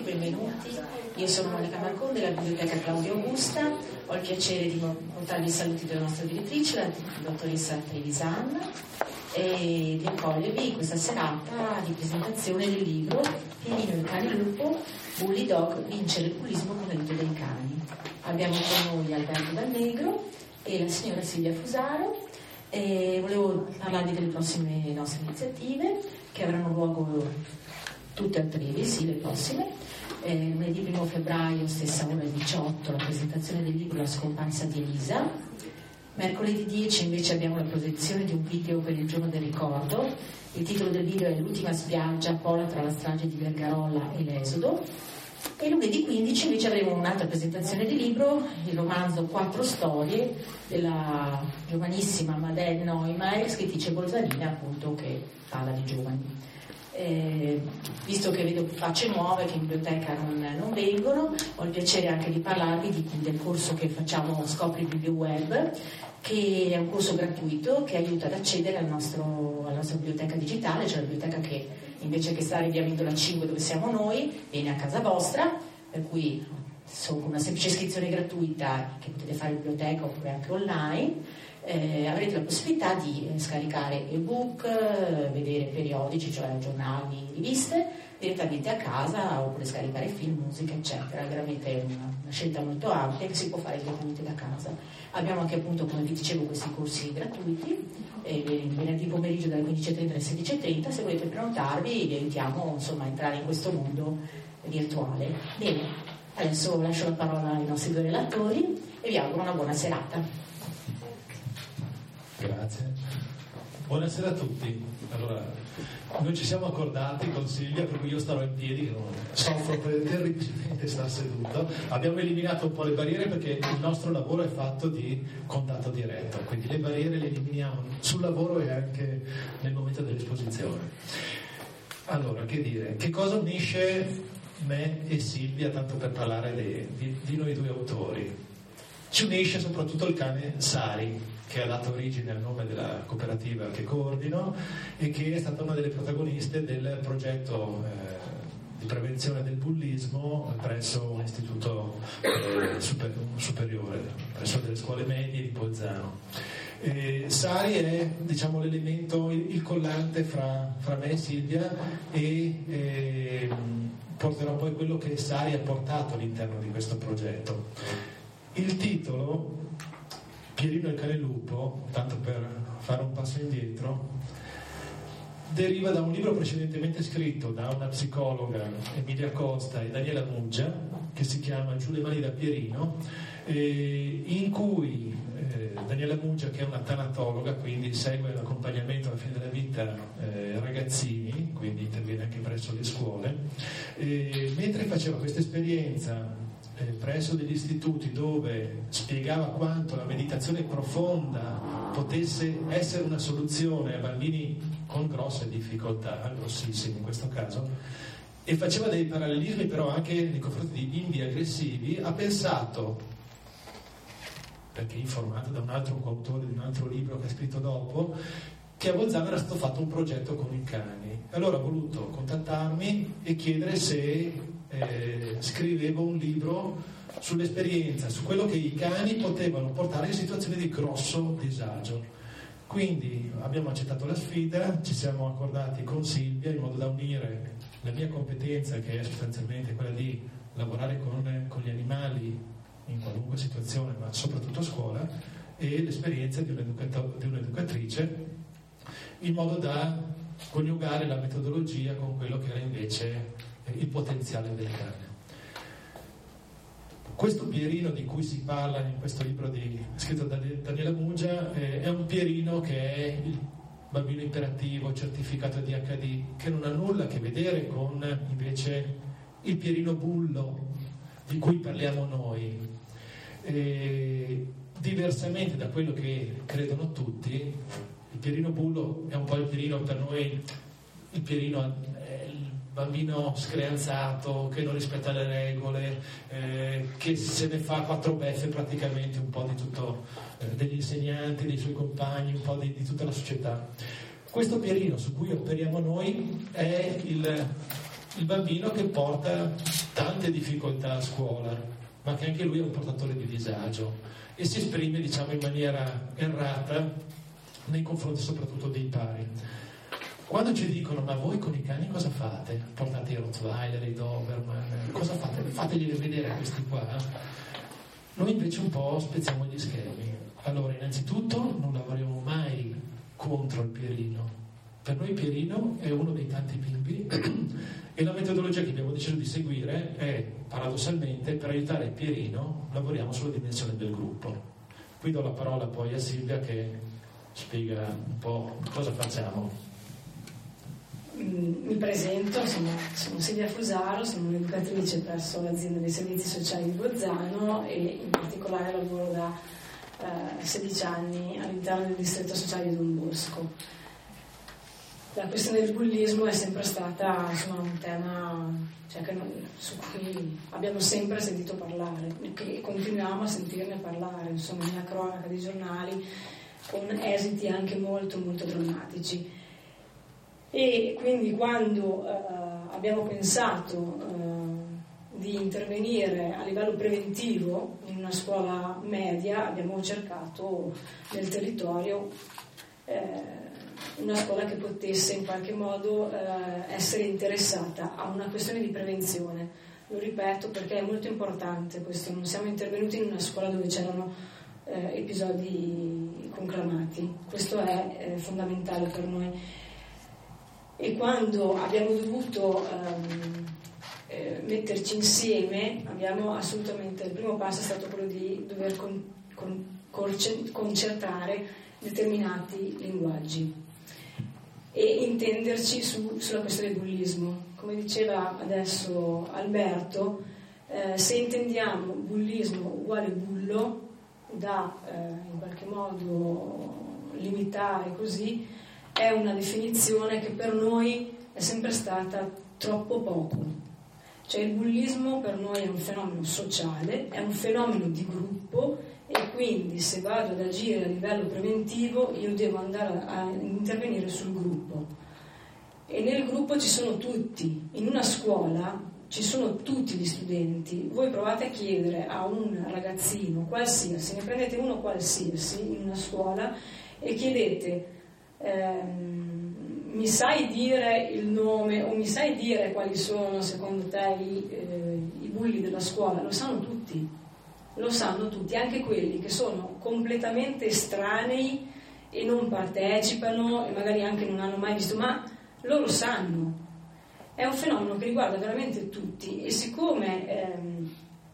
benvenuti. Io sono Monica Marcon della Biblioteca Claudia Augusta. Ho il piacere di portarvi i saluti della nostra direttrice, la dottoressa Trevisan, e di accogliervi in questa serata di presentazione del libro Pierino il cane lupo, Bully Dog, vincere il bullismo con l'aiuto dei cani. Abbiamo con noi Alberto Dal Negro e la signora Silvia Fusaro. E volevo parlarvi delle prossime nostre iniziative che avranno luogo tutte a Trevi, sì, le prossime. Lunedì 1 febbraio, stessa ora 18, la presentazione del libro La scomparsa di Elisa. Mercoledì 10 invece abbiamo la proiezione di un video per il giorno del ricordo. Il titolo del video è L'ultima spiaggia, Pola tra la strage di Vergarolla e l'Esodo. E lunedì 15 invece avremo un'altra presentazione di libro, il romanzo Quattro storie della giovanissima Madeleine Neumayer, scrittrice bolzanina, appunto, che parla di giovani. Visto che vedo facce nuove che in biblioteca non vengono, ho il piacere anche di parlarvi del corso che facciamo Scopri BiblioWeb, che è un corso gratuito che aiuta ad accedere alla nostra biblioteca digitale, cioè la biblioteca che invece che stare in via Amendola 5 dove siamo noi, viene a casa vostra, per cui con una semplice iscrizione gratuita che potete fare in biblioteca oppure anche online, avrete la possibilità di scaricare ebook, vedere periodici, cioè giornali, riviste, direttamente a casa, oppure scaricare film, musica, eccetera. È veramente una scelta molto ampia che si può fare direttamente da casa. Abbiamo anche, appunto, come vi dicevo, questi corsi gratuiti, venerdì pomeriggio dalle 15:30 alle 16:30. Se volete prenotarvi, vi aiutiamo, insomma, a entrare in questo mondo virtuale. Bene, adesso lascio la parola ai nostri due relatori e vi auguro una buona serata. Grazie. Buonasera a tutti. Allora, noi ci siamo accordati con Silvia, per cui io starò in piedi, che non soffro terribilmente star seduto. Abbiamo eliminato un po' le barriere perché il nostro lavoro è fatto di contatto diretto, quindi le barriere le eliminiamo sul lavoro e anche nel momento dell'esposizione. Allora, che dire? Che cosa unisce me e Silvia, tanto per parlare di noi due autori? Ci unisce soprattutto il cane Sari, che ha dato origine al nome della cooperativa che coordino e che è stata una delle protagoniste del progetto di prevenzione del bullismo presso un istituto superiore, presso delle scuole medie di Bolzano. Sari è, diciamo, l'elemento, il collante fra me e Silvia, e porterò poi quello che Sari ha portato all'interno di questo progetto. Il titolo Pierino il cane lupo, tanto per fare un passo indietro, deriva da un libro precedentemente scritto da una psicologa, Emilia Costa, e Daniela Muggia, che si chiama Giù le mani da Pierino, in cui Daniela Muggia, che è una tanatologa, quindi segue l'accompagnamento alla fine della vita ragazzini, quindi interviene anche presso le scuole, mentre faceva questa esperienza presso degli istituti dove spiegava quanto la meditazione profonda potesse essere una soluzione a bambini con grosse difficoltà, grossissime in questo caso, e faceva dei parallelismi però anche nei confronti di bimbi aggressivi, ha pensato, perché informato da un altro coautore di un altro libro che ha scritto dopo, che a Bolzano era stato fatto un progetto con i cani. Allora ha voluto contattarmi e chiedere se scrivevo un libro sull'esperienza, su quello che i cani potevano portare in situazioni di grosso disagio. Quindi abbiamo accettato la sfida, ci siamo accordati con Silvia in modo da unire la mia competenza, che è sostanzialmente quella di lavorare con gli animali in qualunque situazione, ma soprattutto a scuola, e l'esperienza di un'educatrice, in modo da coniugare la metodologia con quello che era invece il potenziale del cane. Questo Pierino di cui si parla in questo libro scritto da Daniela Muggia è un Pierino che è il bambino iperattivo certificato di HD, che non ha nulla a che vedere con invece il Pierino bullo di cui parliamo noi. Diversamente da quello che credono tutti, il Pierino bullo è un po' il Pierino per noi, il Pierino è il bambino screanzato, che non rispetta le regole, che se ne fa 4 beffe praticamente un po' di tutto, degli insegnanti, dei suoi compagni, un po' di tutta la società. Questo Pierino su cui operiamo noi è il bambino che porta tante difficoltà a scuola, ma che anche lui è un portatore di disagio e si esprime, diciamo, in maniera errata nei confronti soprattutto dei pari. Quando ci dicono: ma voi con i cani cosa fate? Portate i Rottweiler, i Doberman, cosa fate? Fateglieli vedere questi qua. Noi invece un po' spezziamo gli schemi. Allora, innanzitutto non lavoriamo mai contro il Pierino. Per noi Pierino è uno dei tanti bimbi e la metodologia che abbiamo deciso di seguire è, paradossalmente, per aiutare Pierino lavoriamo sulla dimensione del gruppo. Qui do la parola poi a Silvia che spiega un po' cosa facciamo. Mi presento, sono Silvia Fusaro, sono un'educatrice presso l'azienda dei servizi sociali di Bolzano e in particolare lavoro da 16 anni all'interno del distretto sociale di Don Bosco. La questione del bullismo è sempre stata un tema su cui abbiamo sempre sentito parlare e continuiamo a sentirne parlare, nella cronaca dei giornali, con esiti anche molto molto drammatici. E quindi quando abbiamo pensato di intervenire a livello preventivo in una scuola media, abbiamo cercato nel territorio una scuola che potesse in qualche modo essere interessata a una questione di prevenzione. Lo ripeto perché è molto importante questo. Non siamo intervenuti in una scuola dove c'erano episodi conclamati. Questo è fondamentale per noi. E quando abbiamo dovuto metterci insieme, il primo passo è stato quello di dover concertare determinati linguaggi e intenderci sulla questione del bullismo. Come diceva adesso Alberto, se intendiamo bullismo uguale bullo, da in qualche modo limitare così, è una definizione che per noi è sempre stata troppo poco. Cioè il bullismo per noi è un fenomeno sociale, è un fenomeno di gruppo e quindi se vado ad agire a livello preventivo io devo andare a intervenire sul gruppo. E nel gruppo ci sono tutti, in una scuola ci sono tutti gli studenti. Voi provate a chiedere a un ragazzino qualsiasi, ne prendete uno qualsiasi in una scuola e chiedete mi sai dire il nome o mi sai dire quali sono secondo te i bulli della scuola? Lo sanno tutti, anche quelli che sono completamente estranei e non partecipano e magari anche non hanno mai visto, ma loro sanno. È un fenomeno che riguarda veramente tutti e siccome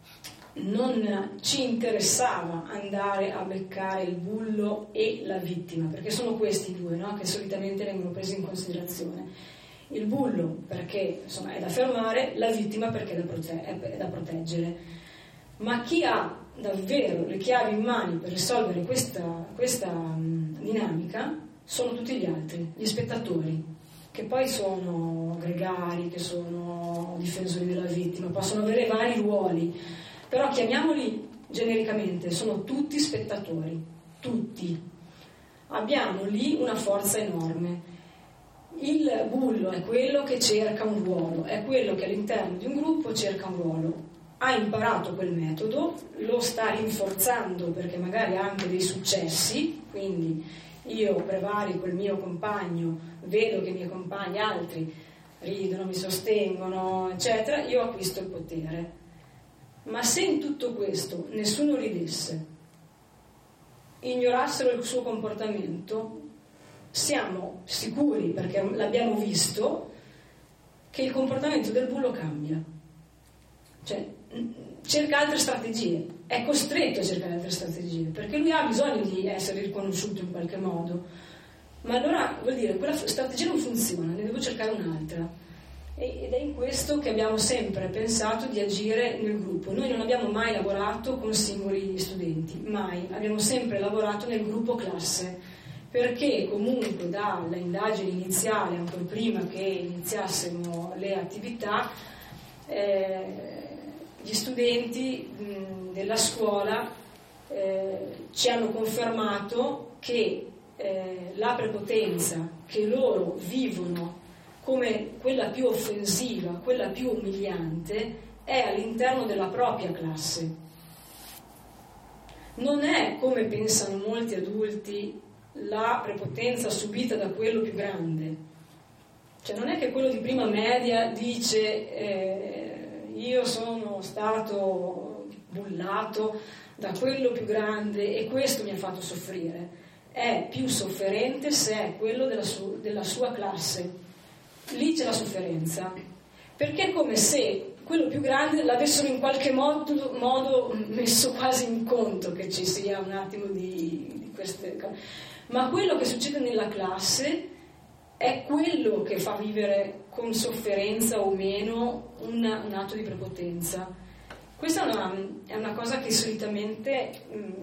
non ci interessava andare a beccare il bullo e la vittima, perché sono questi due, no, che solitamente vengono presi in considerazione. Il bullo perché è da fermare, la vittima perché è da proteggere. Ma chi ha davvero le chiavi in mano per risolvere questa dinamica sono tutti gli altri, gli spettatori, che poi sono gregari, che sono difensori della vittima, possono avere vari ruoli. Però chiamiamoli genericamente, sono tutti spettatori, tutti. Abbiamo lì una forza enorme. Il bullo è quello che cerca un ruolo, è quello che all'interno di un gruppo cerca un ruolo. Ha imparato quel metodo, lo sta rinforzando perché magari ha anche dei successi, quindi io prevarico il mio compagno, vedo che i miei compagni altri ridono, mi sostengono, eccetera, io acquisto il potere. Ma se in tutto questo nessuno ridesse, ignorassero il suo comportamento, siamo sicuri, perché l'abbiamo visto, che il comportamento del bullo cambia. Cioè, cerca altre strategie, è costretto a cercare altre strategie, perché lui ha bisogno di essere riconosciuto in qualche modo. Ma allora vuol dire, quella strategia non funziona, ne devo cercare un'altra. Ed è in questo che abbiamo sempre pensato di agire nel gruppo. Noi non abbiamo mai lavorato con singoli studenti, mai. Abbiamo sempre lavorato nel gruppo classe, perché comunque dalla indagine iniziale, ancora prima che iniziassimo le attività, gli studenti della scuola ci hanno confermato che la prepotenza che loro vivono come quella più offensiva, quella più umiliante, è all'interno della propria classe. Non è, come pensano molti adulti, la prepotenza subita da quello più grande. Cioè non è che quello di prima media dice io sono stato bullato da quello più grande e questo mi ha fatto soffrire. È più sofferente se è quello della sua classe. Lì c'è la sofferenza, perché è come se quello più grande l'avessero in qualche modo messo quasi in conto che ci sia un attimo di queste cose. Ma quello che succede nella classe è quello che fa vivere con sofferenza o meno un atto di prepotenza. Questa è una cosa che solitamente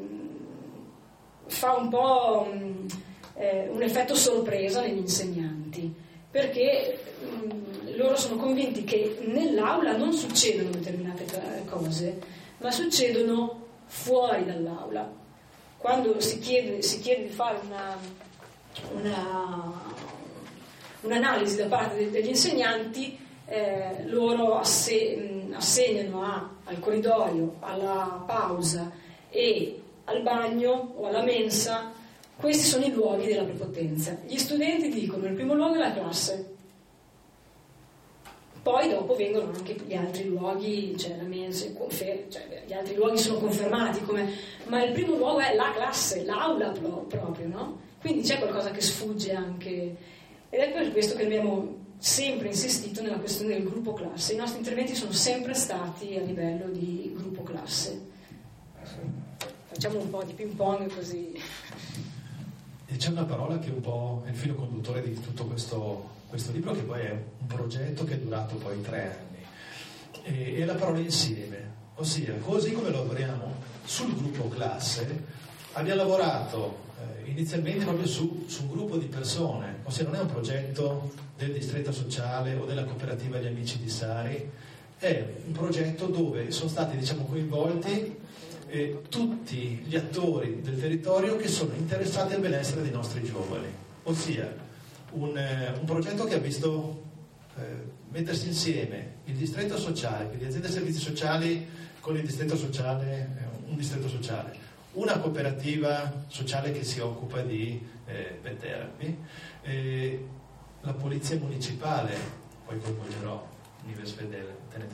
fa un po' un effetto sorpresa negli insegnanti, perché loro sono convinti che nell'aula non succedono determinate cose, ma succedono fuori dall'aula. Quando si chiede di fare un'analisi da parte degli insegnanti, loro assegnano al corridoio, alla pausa e al bagno o alla mensa, questi sono i luoghi della prepotenza. Gli studenti dicono il primo luogo è la classe, poi dopo vengono anche gli altri luoghi, cioè la mensa, gli altri luoghi sono confermati ma il primo luogo è la classe, l'aula proprio, no? Quindi c'è qualcosa che sfugge anche, ed è per questo che abbiamo sempre insistito nella questione del gruppo classe. I nostri interventi sono sempre stati a livello di gruppo classe. Facciamo un po' di ping pong così. E c'è una parola che è un po' il filo conduttore di tutto questo libro, che poi è un progetto che è durato poi 3 anni, e la parola insieme, ossia così come lavoriamo sul gruppo classe, abbiamo lavorato inizialmente proprio su un gruppo di persone, ossia non è un progetto del distretto sociale o della cooperativa Gli Amici di Sari, è un progetto dove sono stati coinvolti tutti gli attori del territorio che sono interessati al benessere dei nostri giovani, ossia un progetto che ha visto mettersi insieme il distretto sociale, le aziende servizi sociali con il distretto sociale, un distretto sociale, una cooperativa sociale che si occupa di pet therapy, la polizia municipale, poi coinvolgerò Nives Fedele, tenente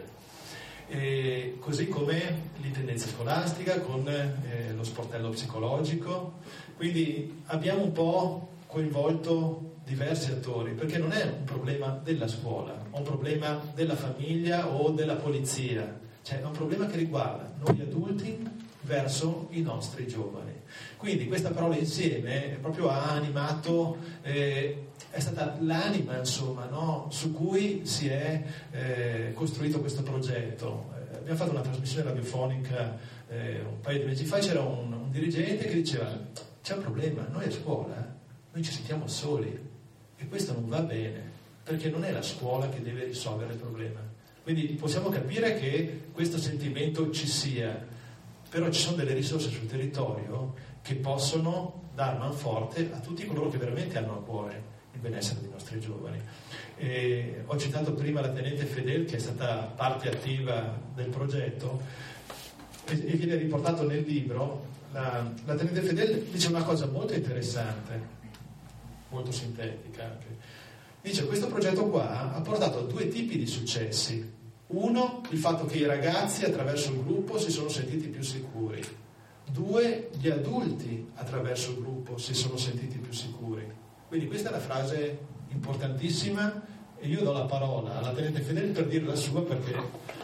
Fedele, così come l'intendenza scolastica con lo sportello psicologico. Quindi abbiamo un po' coinvolto diversi attori, perché non è un problema della scuola, o un problema della famiglia o della polizia, cioè è un problema che riguarda noi adulti verso i nostri giovani. Quindi questa parola insieme proprio ha animato, è stata l'anima, insomma, no? Su cui si è costruito questo progetto. Abbiamo fatto una trasmissione radiofonica un paio di mesi fa, c'era un dirigente che diceva: c'è un problema, noi a scuola noi ci sentiamo soli e questo non va bene, perché non è la scuola che deve risolvere il problema. Quindi possiamo capire che questo sentimento ci sia, però ci sono delle risorse sul territorio che possono dar manforte a tutti coloro che veramente hanno a cuore il benessere dei nostri giovani. Ho citato prima la tenente Fedele, che è stata parte attiva del progetto, e viene riportato nel libro. La tenente Fedele dice una cosa molto interessante, molto sintetica anche. Dice: questo progetto qua ha portato a 2 tipi di successi. Uno, il fatto che i ragazzi attraverso il gruppo si sono sentiti più sicuri. 2, gli adulti attraverso il gruppo si sono sentiti più sicuri. Quindi questa è la frase importantissima, e io do la parola alla tenente Fedele per dire la sua, perché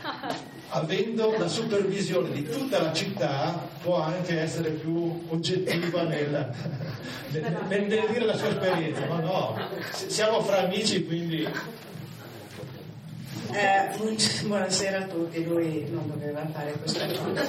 avendo la supervisione di tutta la città può anche essere più oggettiva nel dire la sua esperienza. No, siamo fra amici, quindi... Buonasera a tutti, lui non doveva fare questa cosa.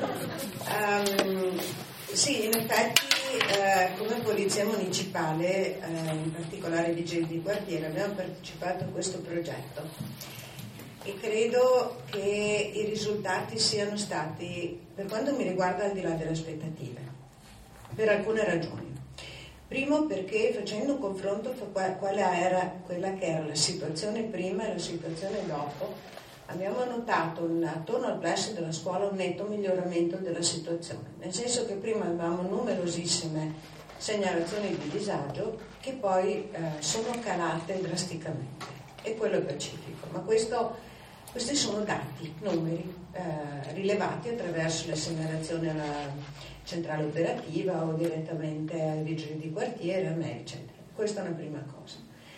Sì, in effetti come polizia municipale, in particolare vigili di quartiere, abbiamo partecipato a questo progetto e credo che i risultati siano stati, per quanto mi riguarda, al di là delle aspettative, per alcune ragioni. Primo, perché facendo un confronto fra quella che era la situazione prima e la situazione dopo, abbiamo notato attorno al plesso della scuola un netto miglioramento della situazione, nel senso che prima avevamo numerosissime segnalazioni di disagio che poi sono calate drasticamente, e quello è pacifico, ma questi sono dati, numeri rilevati attraverso le segnalazioni alla centrale operativa o direttamente ai vigili di quartiere, a me, eccetera. Questa è una prima cosa.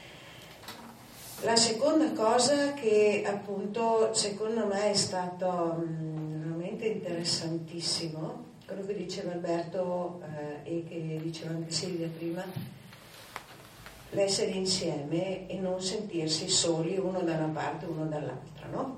La seconda cosa che appunto secondo me è stato veramente interessantissimo, quello che diceva Alberto e che diceva anche Silvia prima, l'essere insieme e non sentirsi soli uno da una parte e uno dall'altra, no?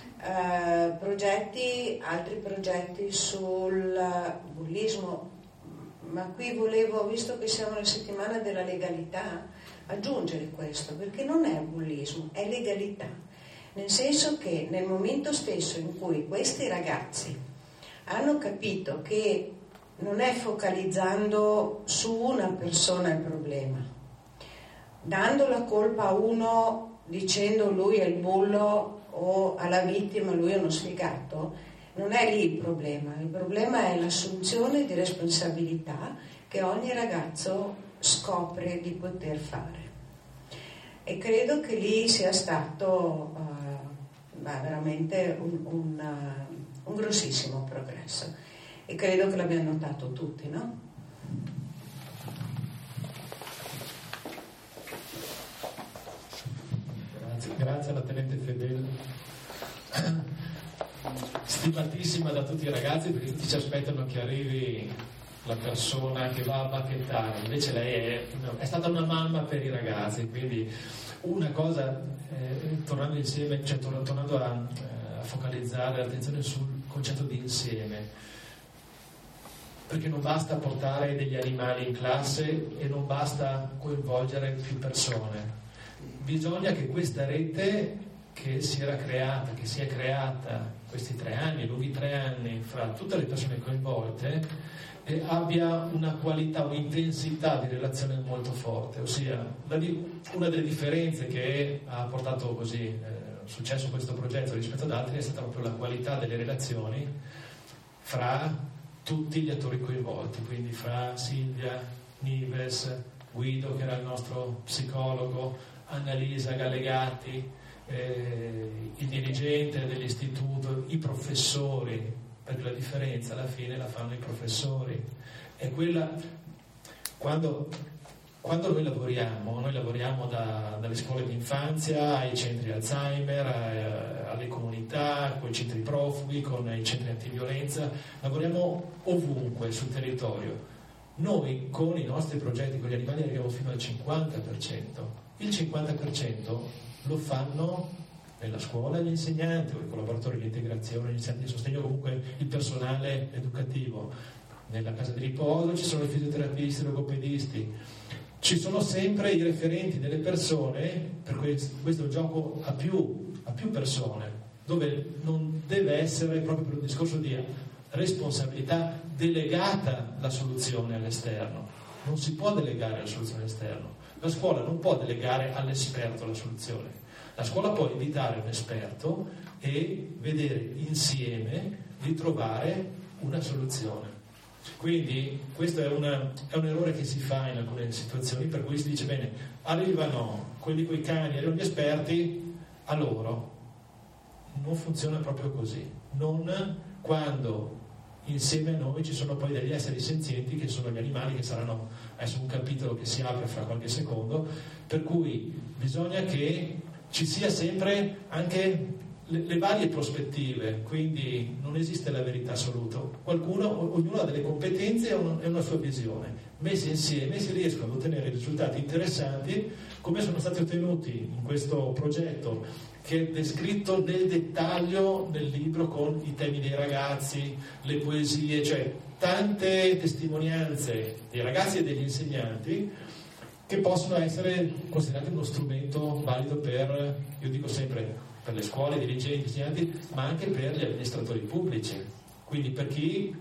Altri progetti sul bullismo, ma qui volevo, visto che siamo nella settimana della legalità, aggiungere questo, perché non è bullismo, è legalità, nel senso che nel momento stesso in cui questi ragazzi hanno capito che non è focalizzando su una persona il problema, dando la colpa a uno dicendo lui è il bullo o alla vittima lui è uno sfigato, non è lì il problema è l'assunzione di responsabilità che ogni ragazzo scopre di poter fare, e credo che lì sia stato veramente un grossissimo progresso, e credo che l'abbiamo notato tutti, no? Grazie alla tenente Fedele, stimatissima da tutti i ragazzi, perché tutti ci aspettano che arrivi la persona che va a bacchettare, invece lei è stata una mamma per i ragazzi, quindi una cosa, tornando insieme, cioè tornando a focalizzare l'attenzione sul concetto di insieme, perché non basta portare degli animali in classe e non basta coinvolgere più persone, bisogna che questa rete che si è creata questi 3 anni, lunghi 3 anni, fra tutte le persone coinvolte, abbia una qualità, un'intensità di relazione molto forte, ossia una delle differenze che ha portato così successo questo progetto rispetto ad altri è stata proprio la qualità delle relazioni fra tutti gli attori coinvolti, quindi fra Silvia, Nives, Guido che era il nostro psicologo, Annalisa Gallegati, il dirigente dell'istituto, i professori, perché la differenza alla fine la fanno i professori. È quella, quando noi lavoriamo dalle scuole di infanzia ai centri Alzheimer, alle comunità, con i centri profughi, con i centri antiviolenza, lavoriamo ovunque sul territorio. Noi con i nostri progetti con gli animali arriviamo fino al 50%. Il 50% lo fanno nella scuola gli insegnanti o i collaboratori di integrazione, gli insegnanti di sostegno, comunque il personale educativo. Nella casa di riposo ci sono i fisioterapisti, i logopedisti, ci sono sempre i referenti delle persone, per questo è un gioco a più persone, dove non deve essere, proprio per un discorso di responsabilità, delegata la soluzione all'esterno. Non si può delegare la soluzione all'esterno. La scuola non può delegare all'esperto la soluzione. La scuola può invitare un esperto e vedere insieme di trovare una soluzione. Quindi questo è un errore che si fa in alcune situazioni, per cui si dice bene, arrivano quelli coi cani, arrivano gli esperti, a loro. Non funziona proprio così. Non quando insieme a noi ci sono poi degli esseri senzienti che sono gli animali, che saranno adesso un capitolo che si apre fra qualche secondo, per cui bisogna che ci sia sempre anche le varie prospettive, quindi non esiste la verità assoluta, ognuno ha delle competenze e una sua visione, messe insieme si riescono ad ottenere risultati interessanti come sono stati ottenuti in questo progetto che è descritto nel dettaglio nel libro con i temi dei ragazzi, le poesie, cioè tante testimonianze dei ragazzi e degli insegnanti che possono essere considerati uno strumento valido per, io dico sempre, per le scuole, i dirigenti, gli insegnanti, ma anche per gli amministratori pubblici. Quindi per chi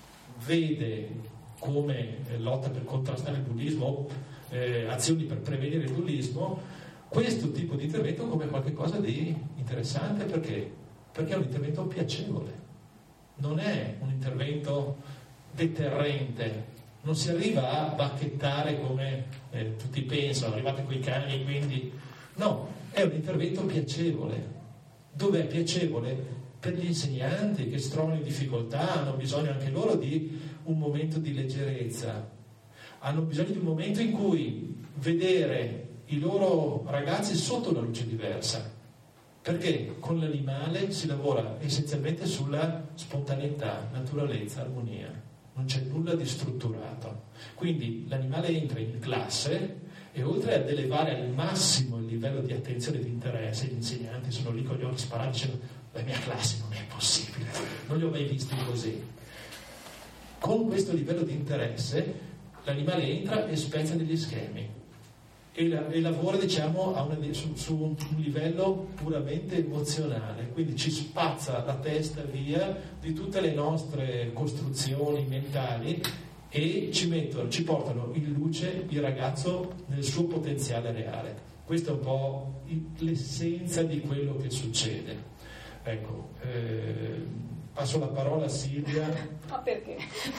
vede come lotta per contrastare il bullismo, azioni per prevenire il bullismo, questo tipo di intervento come qualcosa di interessante perché è un intervento piacevole, non è un intervento deterrente, non si arriva a bacchettare come tutti pensano, arrivate coi cani, quindi no, è un intervento piacevole. Dove è piacevole? Per gli insegnanti che si trovano in difficoltà, hanno bisogno anche loro di un momento di leggerezza, hanno bisogno di un momento in cui vedere i loro ragazzi sotto una luce diversa, perché con l'animale si lavora essenzialmente sulla spontaneità, naturalezza, armonia, non c'è nulla di strutturato. Quindi l'animale entra in classe e oltre ad elevare al massimo il livello di attenzione e di interesse, gli insegnanti sono lì con gli occhi sparati dicendo la mia classe non è possibile, non li ho mai visti così. Con questo livello di interesse l'animale entra e spezza degli schemi e lavora, diciamo, su un livello puramente emozionale, quindi ci spazza la testa via di tutte le nostre costruzioni mentali e ci portano in luce il ragazzo nel suo potenziale reale. Questa è un po' l'essenza di quello che succede. Ecco, passo la parola a Silvia. Ma perché?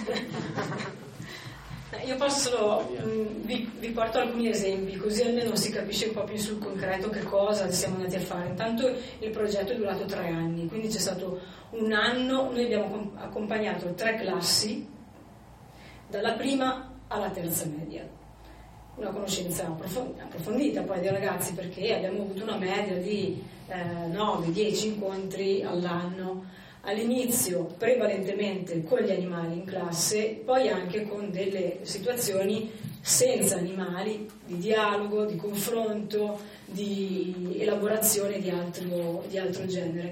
Io posso vi porto alcuni esempi, così almeno si capisce un po' più sul concreto che cosa siamo andati a fare. Intanto il progetto è durato 3 anni, quindi c'è stato un anno, noi abbiamo accompagnato 3 classi, dalla prima alla terza media. Una conoscenza approfondita poi dei ragazzi, perché abbiamo avuto una media di 9-10 incontri all'anno. All'inizio prevalentemente con gli animali in classe, poi anche con delle situazioni senza animali, di dialogo, di confronto, di elaborazione di altro genere.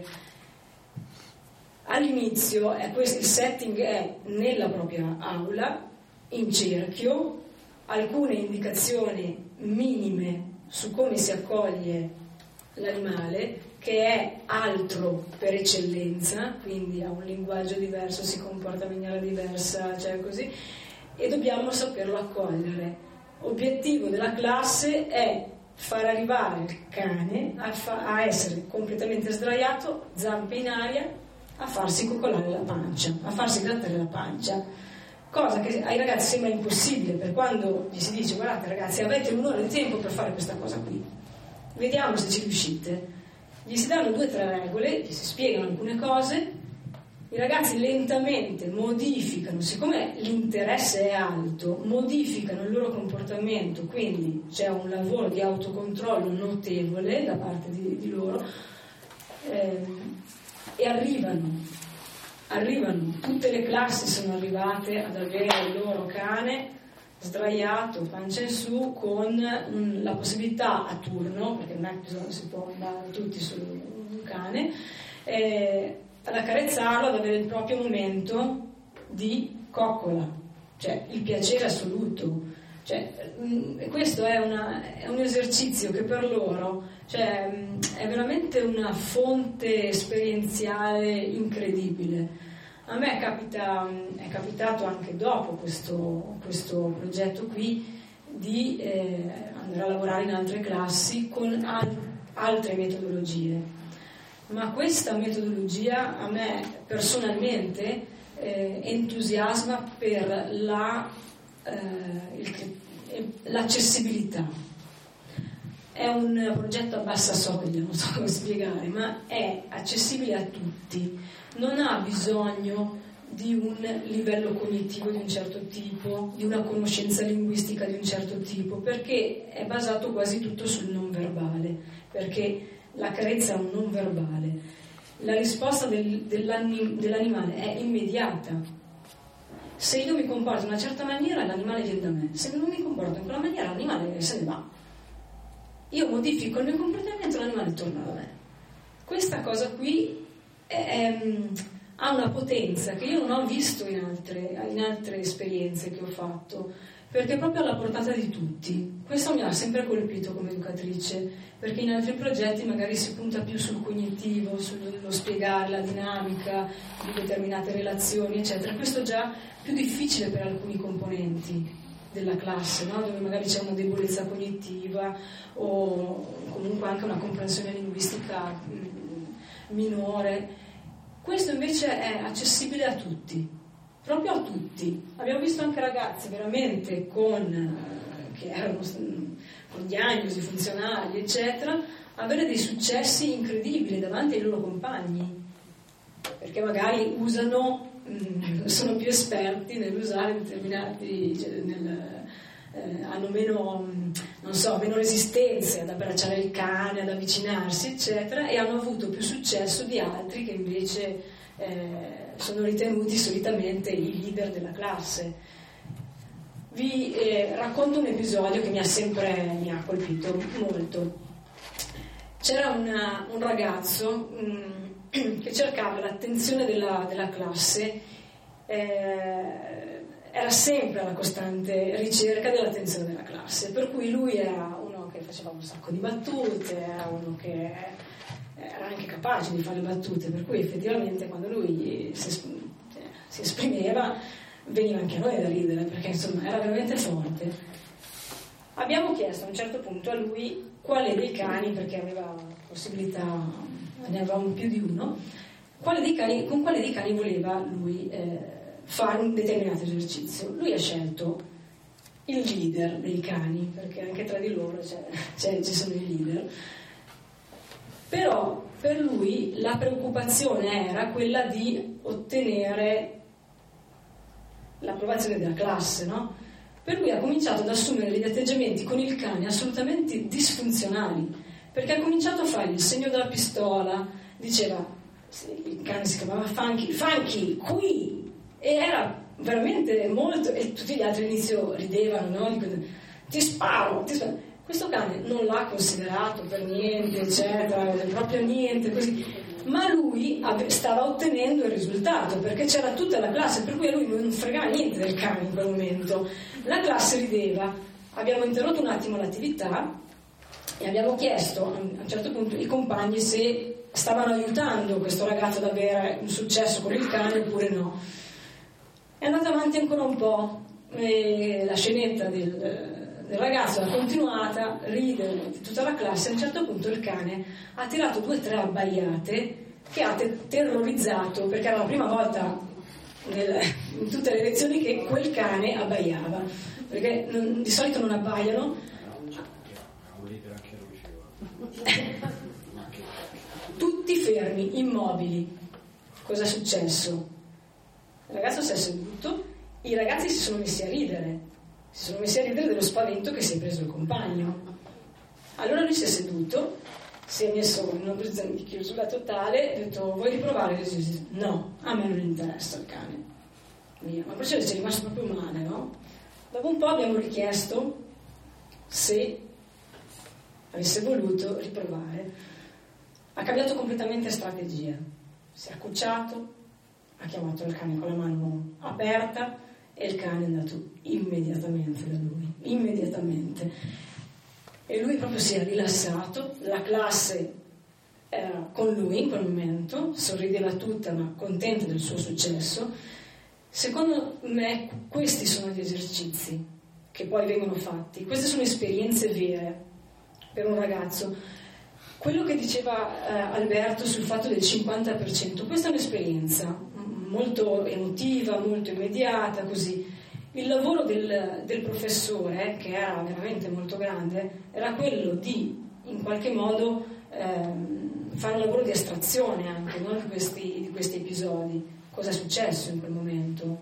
All'inizio il setting è nella propria aula, in cerchio, alcune indicazioni minime su come si accoglie l'animale, che è altro per eccellenza, quindi ha un linguaggio diverso, si comporta in maniera diversa, cioè così, e dobbiamo saperlo accogliere. Obiettivo della classe è far arrivare il cane a essere completamente sdraiato, zampe in aria, a farsi coccolare la pancia, a farsi grattare la pancia, cosa che ai ragazzi sembra impossibile, per quando gli si dice guardate ragazzi, avete 1 ora di tempo per fare questa cosa qui, vediamo se ci riuscite. Gli si danno 2 o 3 regole, gli si spiegano alcune cose, i ragazzi lentamente modificano, siccome l'interesse è alto, modificano il loro comportamento, quindi c'è un lavoro di autocontrollo notevole da parte di loro, e arrivano, tutte le classi sono arrivate ad avere il loro cane sdraiato, pancia in su, con la possibilità a turno, perché non è che si può andare tutti su un cane, ad accarezzarlo, ad avere il proprio momento di coccola, cioè il piacere assoluto. Cioè, questo è un esercizio che per loro, cioè, è veramente una fonte esperienziale incredibile. A me è capitato anche dopo questo progetto qui di andare a lavorare in altre classi con altre metodologie, ma questa metodologia a me personalmente entusiasma per l'accessibilità. È un progetto a bassa soglia, non so come spiegare, ma è accessibile a tutti, non ha bisogno di un livello cognitivo di un certo tipo, di una conoscenza linguistica di un certo tipo, perché è basato quasi tutto sul non verbale, perché la carezza è un non verbale. La risposta dell'animale è immediata. Se io mi comporto in una certa maniera, l'animale viene da me. Se non mi comporto in quella maniera, l'animale se ne va. Io modifico il mio comportamento, l'animale torna da me. Questa cosa qui ha una potenza che io non ho visto in altre esperienze che ho fatto, perché è proprio alla portata di tutti. Questo mi ha sempre colpito come educatrice, perché in altri progetti magari si punta più sul cognitivo, sullo spiegare la dinamica di determinate relazioni, eccetera. Questo è già più difficile per alcuni componenti della classe, no? Dove magari c'è una debolezza cognitiva o comunque anche una comprensione linguistica minore. Questo invece è accessibile a tutti, proprio a tutti. Abbiamo visto anche ragazzi veramente che erano con diagnosi funzionali, eccetera, avere dei successi incredibili davanti ai loro compagni, perché magari sono più esperti nell'usare determinati, hanno meno resistenze ad abbracciare il cane, ad avvicinarsi, eccetera, e hanno avuto più successo di altri che invece sono ritenuti solitamente i leader della classe. Vi racconto un episodio che mi ha colpito molto. C'era un ragazzo che cercava l'attenzione della classe, era sempre alla costante ricerca dell'attenzione della classe, per cui lui era uno che faceva un sacco di battute, era uno che era anche capace di fare battute, per cui effettivamente quando lui si esprimeva veniva anche a noi da ridere, perché insomma era veramente forte. Abbiamo chiesto a un certo punto a lui quale dei cani, perché aveva possibilità, ne avevamo più di uno, con quale dei cani voleva lui fare un determinato esercizio. Lui ha scelto il leader dei cani, perché anche tra di loro ci sono i leader. Però per lui la preoccupazione era quella di ottenere l'approvazione della classe, no? Per cui ha cominciato ad assumere degli atteggiamenti con il cane assolutamente disfunzionali, perché ha cominciato a fare il segno della pistola, diceva, il cane si chiamava Funky, qui, e era veramente molto, e tutti gli altri all'inizio ridevano, no? Ti sparo. Questo cane non l'ha considerato per niente, eccetera, proprio niente, così. Ma lui stava ottenendo il risultato, perché c'era tutta la classe, per cui a lui non fregava niente del cane in quel momento. La classe rideva. Abbiamo interrotto un attimo l'attività e abbiamo chiesto a un certo punto ai compagni se stavano aiutando questo ragazzo ad avere un successo con il cane oppure no. È andata avanti ancora un po', e la scenetta del ragazzo è continuata, ride di tutta la classe. A un certo punto il cane ha tirato 2 o 3 abbaiate che ha terrorizzato, perché era la prima volta in tutte le lezioni che quel cane abbaiava, perché di solito non abbaiano. Tutti fermi, immobili. Cosa è successo? Il ragazzo si è seduto, i ragazzi si sono messi a ridere dello spavento che si è preso il compagno. Allora lui si è seduto, si è messo in una posizione di chiusura totale, ha detto: vuoi riprovare? No, a me non interessa il cane. Via. Ma poi ci è rimasto proprio male, no? Dopo un po' abbiamo richiesto se avesse voluto riprovare. Ha cambiato completamente strategia, si è accucciato, ha chiamato il cane con la mano aperta e il cane è andato immediatamente da lui, immediatamente. E lui proprio si è rilassato, la classe era con lui in quel momento, sorrideva tutta ma contenta del suo successo. Secondo me questi sono gli esercizi che poi vengono fatti, queste sono esperienze vere per un ragazzo. Quello che diceva Alberto sul fatto del 50%, questa è un'esperienza molto emotiva, molto immediata, così. Il lavoro del professore, che era veramente molto grande, era quello di, in qualche modo, fare un lavoro di astrazione anche, no? di questi episodi. Cosa è successo in quel momento?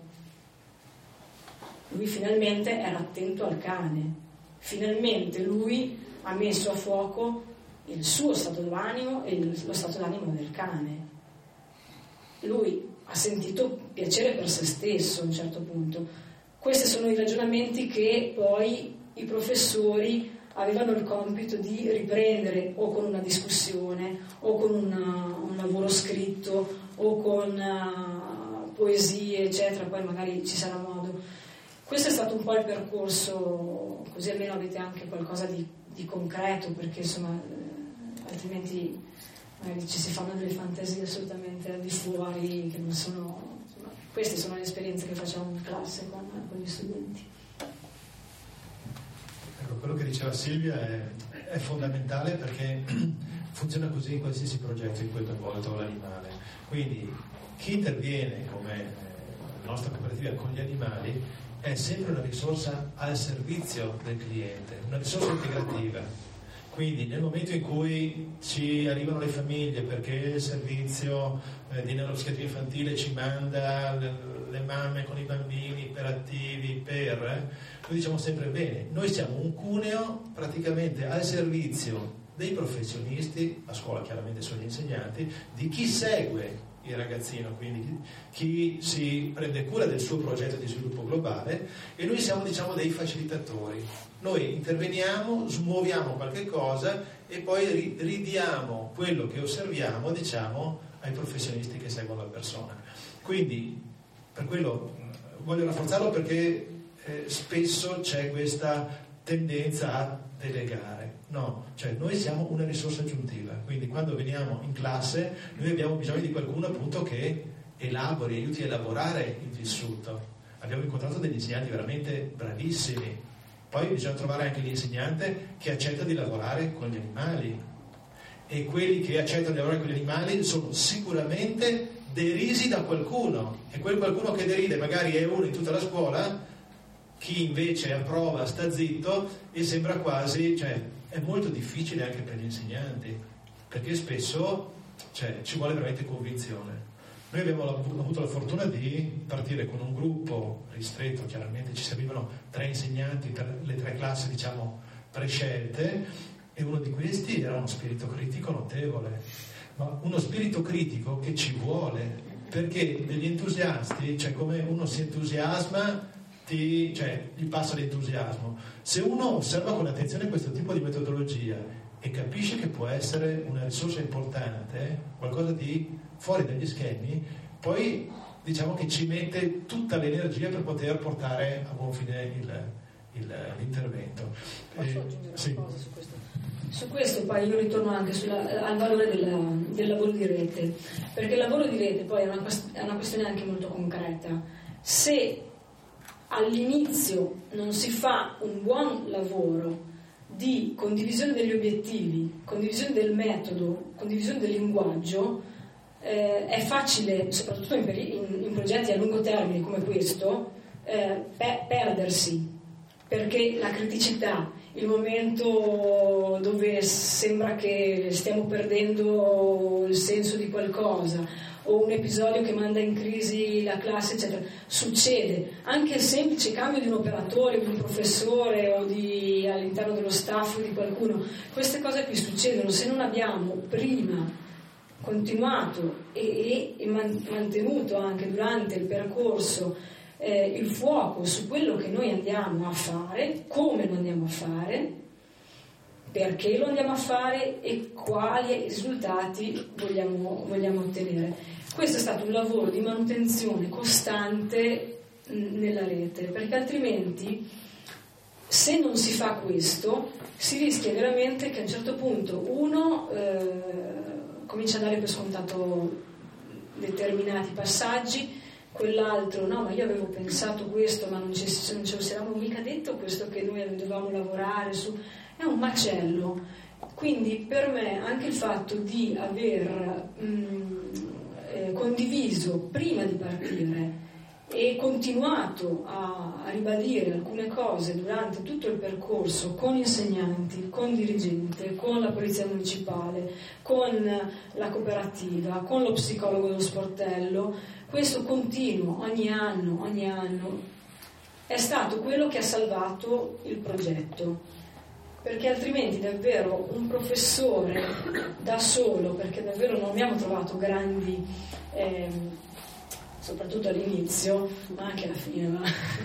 Lui finalmente era attento al cane, finalmente lui ha messo a fuoco il suo stato d'animo e lo stato d'animo del cane. Lui ha sentito piacere per se stesso a un certo punto. Questi sono i ragionamenti che poi i professori avevano il compito di riprendere, o con una discussione, o con un lavoro scritto, o con poesie, eccetera. Poi magari ci sarà modo. Questo è stato un po' il percorso, così almeno avete anche qualcosa di concreto, perché insomma altrimenti magari ci si fanno delle fantasie assolutamente al di fuori, che non sono, insomma, queste sono le esperienze che facciamo in classe con gli studenti. Ecco, quello che diceva Silvia è fondamentale, perché funziona così in qualsiasi progetto in cui è coinvolto l'animale. Quindi chi interviene come la nostra cooperativa con gli animali è sempre una risorsa al servizio del cliente, una risorsa integrativa. Quindi nel momento in cui ci arrivano le famiglie perché il servizio di neuropsichiatria infantile ci manda le mamme con i bambini iperattivi noi diciamo sempre bene, noi siamo un cuneo praticamente al servizio dei professionisti, a scuola chiaramente sono gli insegnanti, di chi segue il ragazzino, quindi chi si prende cura del suo progetto di sviluppo globale, e noi siamo diciamo dei facilitatori. Noi interveniamo, smuoviamo qualche cosa e poi ridiamo quello che osserviamo diciamo ai professionisti che seguono la persona. Quindi per quello voglio rafforzarlo, perché spesso c'è questa tendenza a delegare. No, cioè noi siamo una risorsa aggiuntiva, quindi quando veniamo in classe noi abbiamo bisogno di qualcuno appunto che elabori, aiuti a elaborare il vissuto. Abbiamo incontrato degli insegnanti veramente bravissimi, poi bisogna trovare anche l'insegnante che accetta di lavorare con gli animali, e quelli che accettano di lavorare con gli animali sono sicuramente derisi da qualcuno, e quel qualcuno che deride magari è uno in tutta la scuola, chi invece approva sta zitto, e sembra quasi, cioè è molto difficile anche per gli insegnanti, perché spesso ci vuole veramente convinzione. Noi abbiamo avuto la fortuna di partire con un gruppo ristretto, chiaramente ci servivano 3 insegnanti per le 3 classi diciamo prescelte, e uno di questi era uno spirito critico notevole, ma uno spirito critico che ci vuole, perché degli entusiasti, cioè come uno si entusiasma gli passa l'entusiasmo. Se uno osserva con attenzione questo tipo di metodologia e capisce che può essere una risorsa importante, qualcosa di fuori dagli schemi, poi diciamo che ci mette tutta l'energia per poter portare a buon fine l'intervento. Posso aggiungere sì. una cosa su questo? Su questo poi io ritorno anche al valore del lavoro di rete, perché il lavoro di rete poi è una questione anche molto concreta. Se all'inizio non si fa un buon lavoro di condivisione degli obiettivi, condivisione del metodo, condivisione del linguaggio, è facile, soprattutto in progetti a lungo termine come questo, perdersi, perché la criticità, il momento dove sembra che stiamo perdendo il senso di qualcosa, o un episodio che manda in crisi la classe, eccetera, succede. Anche il semplice cambio di un operatore, di un professore o all'interno dello staff di qualcuno, queste cose qui succedono. Se non abbiamo prima continuato e mantenuto anche durante il percorso il fuoco su quello che noi andiamo a fare, come lo andiamo a fare, perché lo andiamo a fare e quali risultati vogliamo ottenere. Questo è stato un lavoro di manutenzione costante nella rete, perché altrimenti, se non si fa questo, si rischia veramente che a un certo punto uno comincia a dare per scontato determinati passaggi, quell'altro no, ma io avevo pensato questo, ma non ci eravamo mica detto questo che noi dovevamo lavorare su. È un macello. Quindi per me anche il fatto di aver condiviso prima di partire e continuato a ribadire alcune cose durante tutto il percorso con insegnanti, con dirigente, con la polizia municipale, con la cooperativa, con lo psicologo dello sportello, questo continuo ogni anno è stato quello che ha salvato il progetto, perché altrimenti davvero un professore da solo, perché davvero non abbiamo trovato grandi soprattutto all'inizio, ma anche alla fine,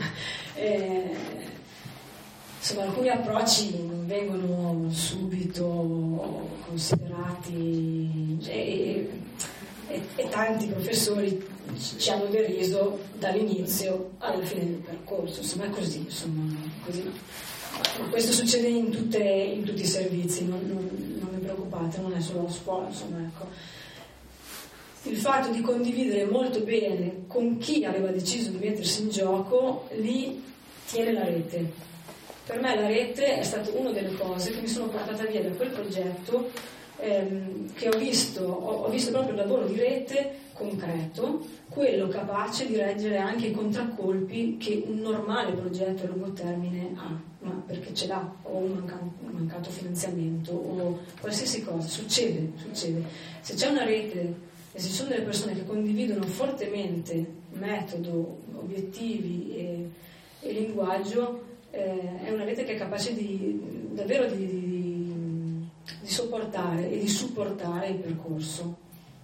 insomma alcuni approcci non vengono subito considerati e tanti professori ci hanno deriso dall'inizio alla fine del percorso, insomma è così, così. Questo succede in tutti i servizi, non vi preoccupate, non è solo la scuola, insomma, ecco. Il fatto di condividere molto bene con chi aveva deciso di mettersi in gioco, lì tiene la rete. Per me la rete è stata una delle cose che mi sono portata via da quel progetto che ho visto proprio il lavoro di rete concreto, quello capace di reggere anche i contraccolpi che un normale progetto a lungo termine ha, ma perché ce l'ha, o un mancato finanziamento o qualsiasi cosa, succede. Se c'è una rete e se ci sono delle persone che condividono fortemente metodo, obiettivi e linguaggio, è una rete che è capace davvero di sopportare e di supportare il percorso.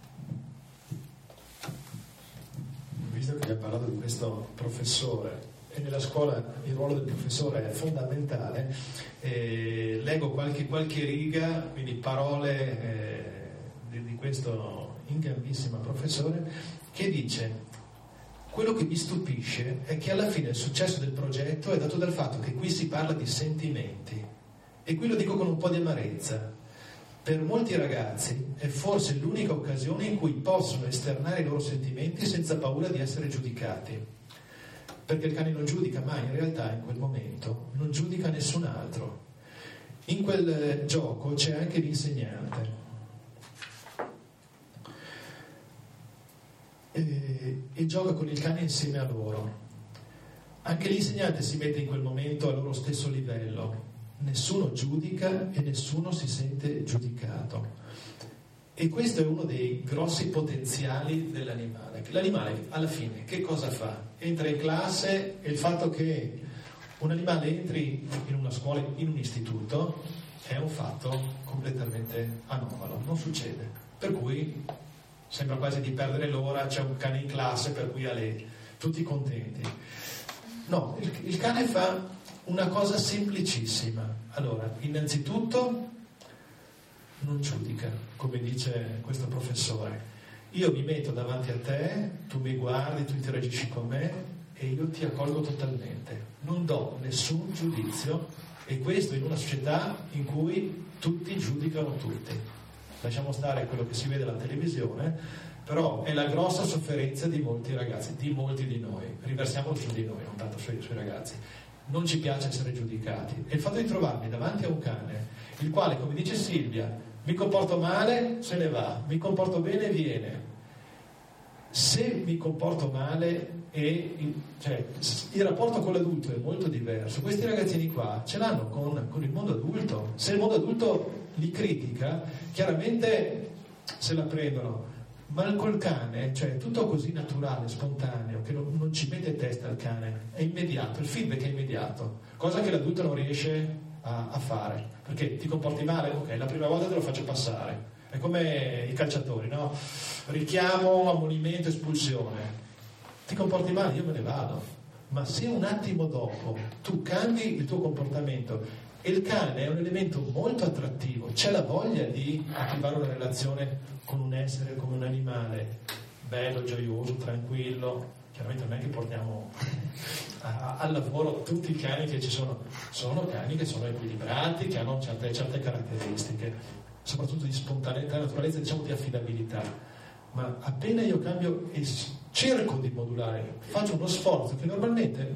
Visto che abbiamo parlato di questo professore, e nella scuola il ruolo del professore è fondamentale, leggo qualche riga, quindi parole di questo ingambissimo professore, che dice: quello che mi stupisce è che alla fine il successo del progetto è dato dal fatto che qui si parla di sentimenti, e qui lo dico con un po' di amarezza. Per molti ragazzi è forse l'unica occasione in cui possono esternare i loro sentimenti senza paura di essere giudicati, perché il cane non giudica mai, in realtà in quel momento non giudica nessun altro. In quel gioco c'è anche l'insegnante e gioca con il cane insieme a loro. Anche l'insegnante si mette in quel momento al loro stesso livello. Nessuno giudica e nessuno si sente giudicato, e questo è uno dei grossi potenziali dell'animale. L'animale alla fine che cosa fa? Entra in classe, e il fatto che un animale entri in una scuola, in un istituto, è un fatto completamente anomalo, non succede, per cui sembra quasi di perdere l'ora, c'è un cane in classe per cui tutti contenti. No, il cane fa una cosa semplicissima. Allora, innanzitutto non giudica, come dice questo professore. Io mi metto davanti a te, tu mi guardi, tu interagisci con me e io ti accolgo totalmente. Non do nessun giudizio, e questo in una società in cui tutti giudicano tutti. Lasciamo stare quello che si vede alla televisione, però è la grossa sofferenza di molti ragazzi, di molti di noi. Riversiamolo su di noi, non tanto sui ragazzi. Non ci piace essere giudicati, e il fatto di trovarmi davanti a un cane il quale, come dice Silvia, mi comporto male, se ne va, mi comporto bene, viene. Se mi comporto male il rapporto con l'adulto è molto diverso. Questi ragazzini qua ce l'hanno con il mondo adulto. Se il mondo adulto li critica, chiaramente se la prendono. Ma col cane, cioè, è tutto così naturale, spontaneo, che non ci mette testa al cane, è immediato, il feedback è immediato, cosa che l'adulto non riesce a fare, perché ti comporti male, ok, la prima volta te lo faccio passare, è come i calciatori, no? Richiamo, ammonimento, espulsione, ti comporti male, io me ne vado, ma se un attimo dopo tu cambi il tuo comportamento, e il cane è un elemento molto attrattivo, c'è la voglia di attivare una relazione con un essere, come un animale bello, gioioso, tranquillo. Chiaramente non è che portiamo al lavoro tutti i cani che ci sono cani che sono equilibrati, che hanno certe caratteristiche, soprattutto di spontaneità, naturalezza, diciamo di affidabilità. Ma appena io cambio e cerco di modulare, faccio uno sforzo che normalmente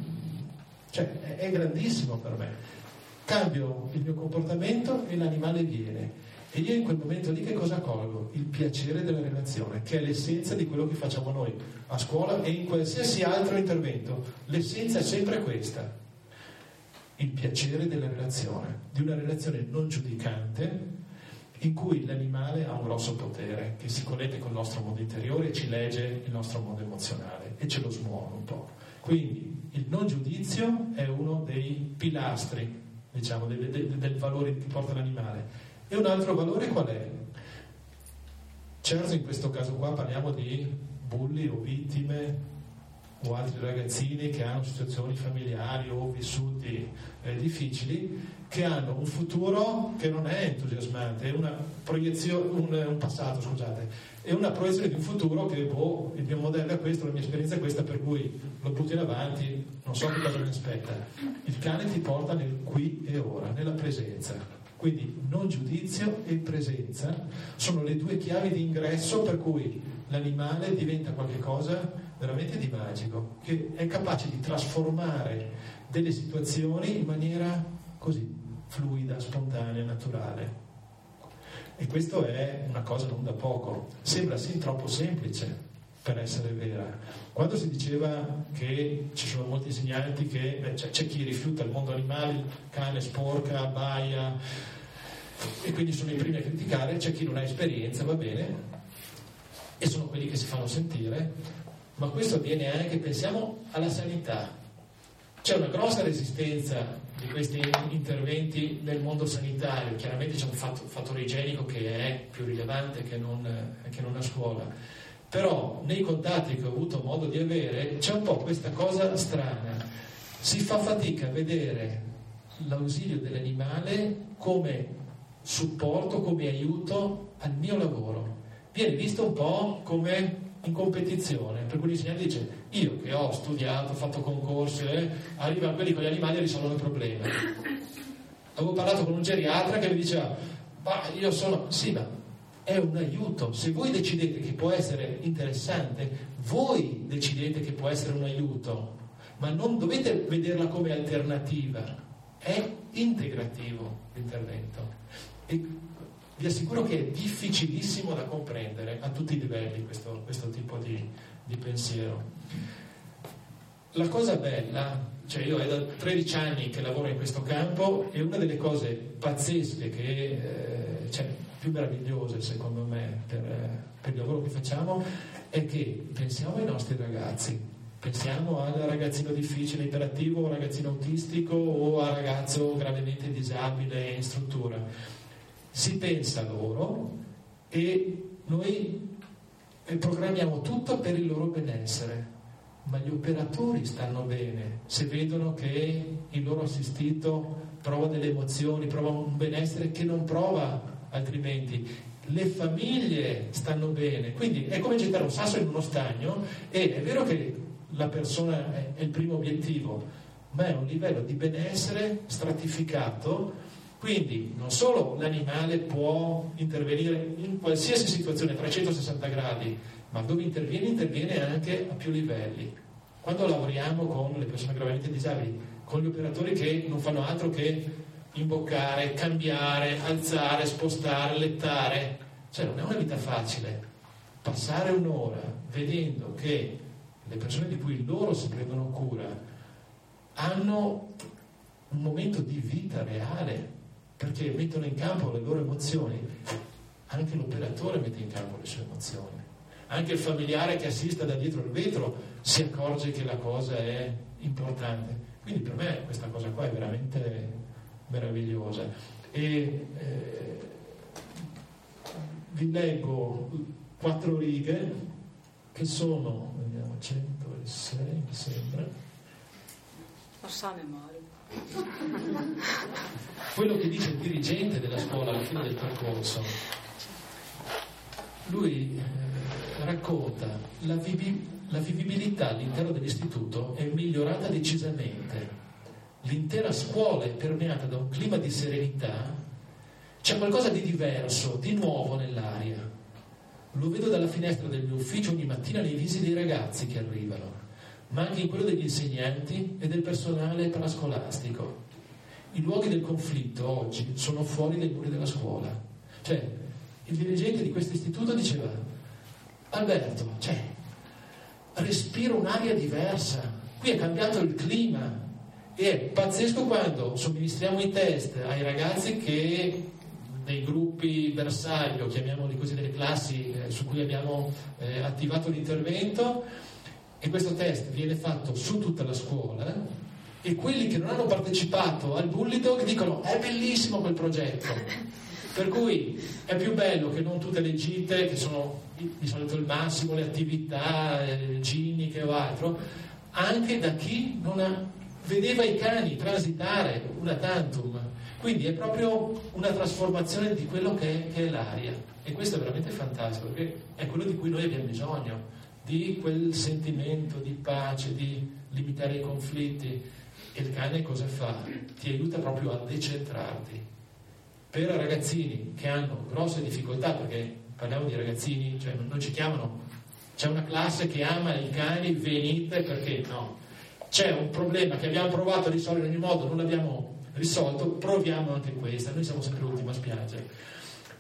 è grandissimo per me, cambio il mio comportamento e l'animale viene. E io in quel momento lì che cosa colgo? Il piacere della relazione, che è l'essenza di quello che facciamo noi a scuola e in qualsiasi altro intervento. L'essenza è sempre questa: il piacere della relazione, di una relazione non giudicante, in cui l'animale ha un grosso potere, che si connette con il nostro mondo interiore e ci legge il nostro mondo emozionale e ce lo smuove un po'. Quindi il non giudizio è uno dei pilastri, diciamo, del valore che porta l'animale. E un altro valore qual è? Certo, in questo caso qua parliamo di bulli o vittime o altri ragazzini che hanno situazioni familiari o vissuti difficili, che hanno un futuro che non è entusiasmante, è una proiezione, un passato, scusate, è una proiezione di un futuro che il mio modello è questo, la mia esperienza è questa, per cui lo butto in avanti, non so che cosa mi aspetta. Il cane ti porta nel qui e ora, nella presenza. Quindi non giudizio e presenza sono le due chiavi di ingresso per cui l'animale diventa qualcosa veramente di magico, che è capace di trasformare delle situazioni in maniera così fluida, spontanea, naturale. E questo è una cosa non da poco, sembra sin troppo semplice per essere vera. Quando si diceva che ci sono molti insegnanti che c'è chi rifiuta il mondo animale, il cane sporca, abbaia, e quindi sono i primi a criticare, c'è chi non ha esperienza, va bene, e sono quelli che si fanno sentire, ma questo avviene anche, pensiamo alla sanità. C'è una grossa resistenza di questi interventi nel mondo sanitario, chiaramente c'è un fattore igienico che è più rilevante che non a scuola. Però nei contatti che ho avuto modo di avere c'è un po' questa cosa strana, si fa fatica a vedere l'ausilio dell'animale come supporto, come aiuto al mio lavoro, viene visto un po' come in competizione, per cui l'insegnante dice: io che ho studiato, ho fatto concorsi, arrivano quelli con gli animali e risolvono il problema. Avevo parlato con un geriatra che mi diceva: ma io sono... sì, ma è un aiuto. Se voi decidete che può essere interessante, voi decidete che può essere un aiuto, ma non dovete vederla come alternativa, è integrativo l'intervento. E vi assicuro che è difficilissimo da comprendere a tutti i livelli questo tipo di pensiero. La cosa bella, cioè io è da 13 anni che lavoro in questo campo, e una delle cose pazzesche più meravigliose secondo me per il lavoro che facciamo è che pensiamo ai nostri ragazzi, pensiamo al ragazzino difficile, iperattivo, o ragazzino autistico, o al ragazzo gravemente disabile in struttura. Si pensa a loro e noi programmiamo tutto per il loro benessere, ma gli operatori stanno bene se vedono che il loro assistito prova delle emozioni, prova un benessere che non prova altrimenti. Le famiglie stanno bene, quindi è come gettare un sasso in uno stagno, e è vero che la persona è il primo obiettivo, ma è un livello di benessere stratificato, quindi non solo l'animale può intervenire in qualsiasi situazione a 360 gradi, ma dove interviene anche a più livelli. Quando lavoriamo con le persone gravemente disabili, con gli operatori che non fanno altro che imboccare, cambiare, alzare, spostare, allettare, cioè non è una vita facile. Passare un'ora vedendo che le persone di cui loro si prendono cura hanno un momento di vita reale, perché mettono in campo le loro emozioni, anche l'operatore mette in campo le sue emozioni, anche il familiare che assista da dietro il vetro si accorge che la cosa è importante. Quindi per me questa cosa qua è veramente meravigliosa. E vi leggo 4 righe che sono, vediamo, 106 mi sembra. Lo sa a memoria. Quello che dice il dirigente della scuola alla fine del percorso. Lui racconta la vivibilità all'interno dell'istituto è migliorata decisamente. L'intera scuola è permeata da un clima di serenità, c'è qualcosa di diverso, di nuovo nell'aria. Lo vedo dalla finestra del mio ufficio ogni mattina nei visi dei ragazzi che arrivano, ma anche in quello degli insegnanti e del personale parascolastico. I luoghi del conflitto oggi sono fuori dai muri della scuola. Cioè, il dirigente di questo istituto diceva: Alberto, respiro un'aria diversa, qui è cambiato il clima. E è pazzesco quando somministriamo i test ai ragazzi che nei gruppi bersaglio, chiamiamoli così, delle classi su cui abbiamo attivato l'intervento, e questo test viene fatto su tutta la scuola, e quelli che non hanno partecipato al Bully-Dog dicono: è bellissimo quel progetto. Per cui è più bello che non tutte le gite, che sono di solito il massimo, le attività ginniche o altro, anche da chi non vedeva i cani transitare una tantum. Quindi è proprio una trasformazione di quello che è l'aria, e questo è veramente fantastico, perché è quello di cui noi abbiamo bisogno, di quel sentimento di pace, di limitare i conflitti. E il cane cosa fa? Ti aiuta proprio a decentrarti. Per ragazzini che hanno grosse difficoltà, perché parliamo di ragazzini, cioè non ci chiamano, c'è una classe che ama i cani, venite, perché no? C'è un problema che abbiamo provato a risolvere in ogni modo, non l'abbiamo risolto, proviamo anche questa, noi siamo sempre l'ultima spiaggia.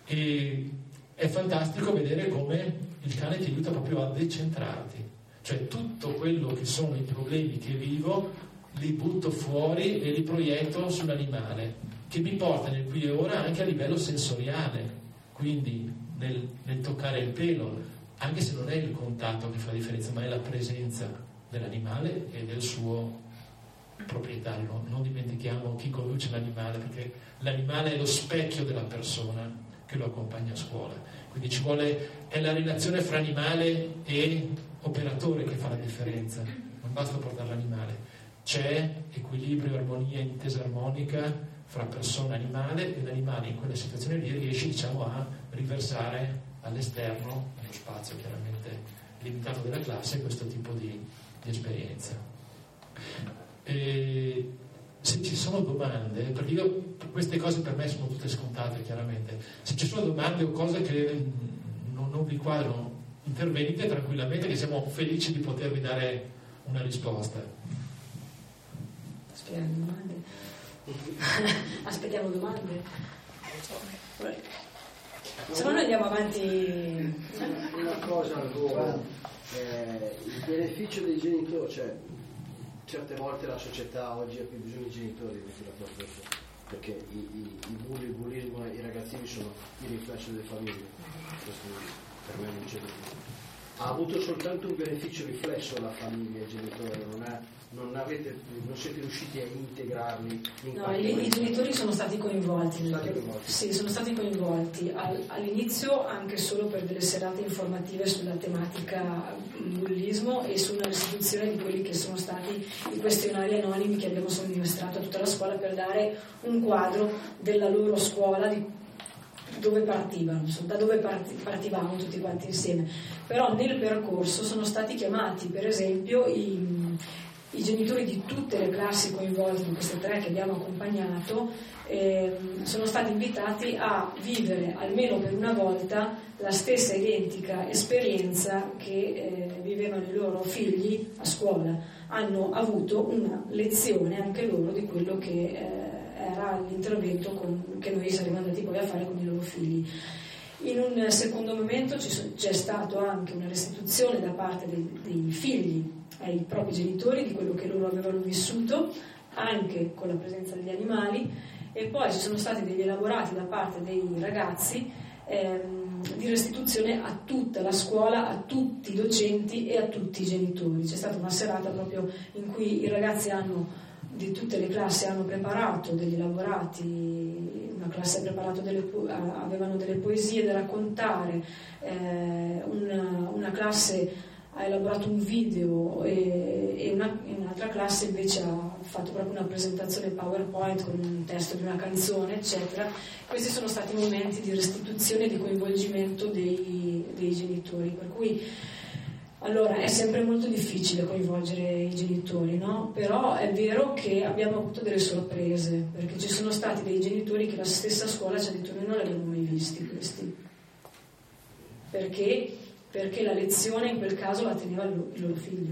E è fantastico vedere come il cane ti aiuta proprio a decentrarti, cioè tutto quello che sono i problemi che vivo li butto fuori e li proietto sull'animale, che mi porta nel qui e ora anche a livello sensoriale, quindi nel toccare il pelo, anche se non è il contatto che fa la differenza, ma è la presenza dell'animale e del suo proprietario. Non dimentichiamo chi conduce l'animale, perché l'animale è lo specchio della persona che lo accompagna a scuola, quindi è la relazione fra animale e operatore che fa la differenza, non basta portare l'animale, c'è equilibrio, armonia, intesa armonica fra persona e animale, e l'animale in quella situazione lì riesce, diciamo, a riversare all'esterno, nello spazio chiaramente limitato della classe, questo tipo di esperienza. E se ci sono domande, perché queste cose per me sono tutte scontate chiaramente, se ci sono domande o cose che non vi quadrano, intervenite tranquillamente, che siamo felici di potervi dare una risposta. Aspettiamo domande. Se no noi andiamo avanti. Una cosa ancora, il beneficio dei genitori, cioè certe volte la società oggi ha più bisogno dei genitori perché il bullismo e i ragazzini sono il riflesso delle famiglie. Questo per me non c'è più. Ha avuto soltanto un beneficio riflesso la famiglia, i genitori, non siete riusciti a integrarli in i genitori sono stati coinvolti. Sì, sono stati coinvolti all'inizio anche solo per delle serate informative sulla tematica bullismo e sulla restituzione di quelli che sono stati i questionari anonimi che abbiamo somministrato a tutta la scuola per dare un quadro della loro scuola, di dove partivano, da dove partivamo tutti quanti insieme. Però nel percorso sono stati chiamati, per esempio, i genitori di tutte le classi coinvolte in queste 3 che abbiamo accompagnato, sono stati invitati a vivere almeno per una volta la stessa identica esperienza che vivevano i loro figli a scuola. Hanno avuto una lezione anche loro di quello che era l'intervento che noi saremmo andati poi a fare con i loro figli. In un secondo momento c'è stato anche una restituzione da parte dei figli ai propri genitori di quello che loro avevano vissuto, anche con la presenza degli animali, e poi ci sono stati degli elaborati da parte dei ragazzi di restituzione a tutta la scuola, a tutti i docenti e a tutti i genitori. C'è stata una serata proprio in cui i ragazzi di tutte le classi hanno preparato degli elaborati, una classe ha preparato avevano delle poesie da raccontare, una classe ha elaborato un video e un'altra classe invece ha fatto proprio una presentazione PowerPoint con un testo di una canzone, eccetera. Questi sono stati momenti di restituzione e di coinvolgimento dei genitori, per cui allora è sempre molto difficile coinvolgere i genitori, no? Però è vero che abbiamo avuto delle sorprese, perché ci sono stati dei genitori che la stessa scuola ci ha detto: noi non li abbiamo mai visti questi, perché la lezione in quel caso la teneva il loro figlio.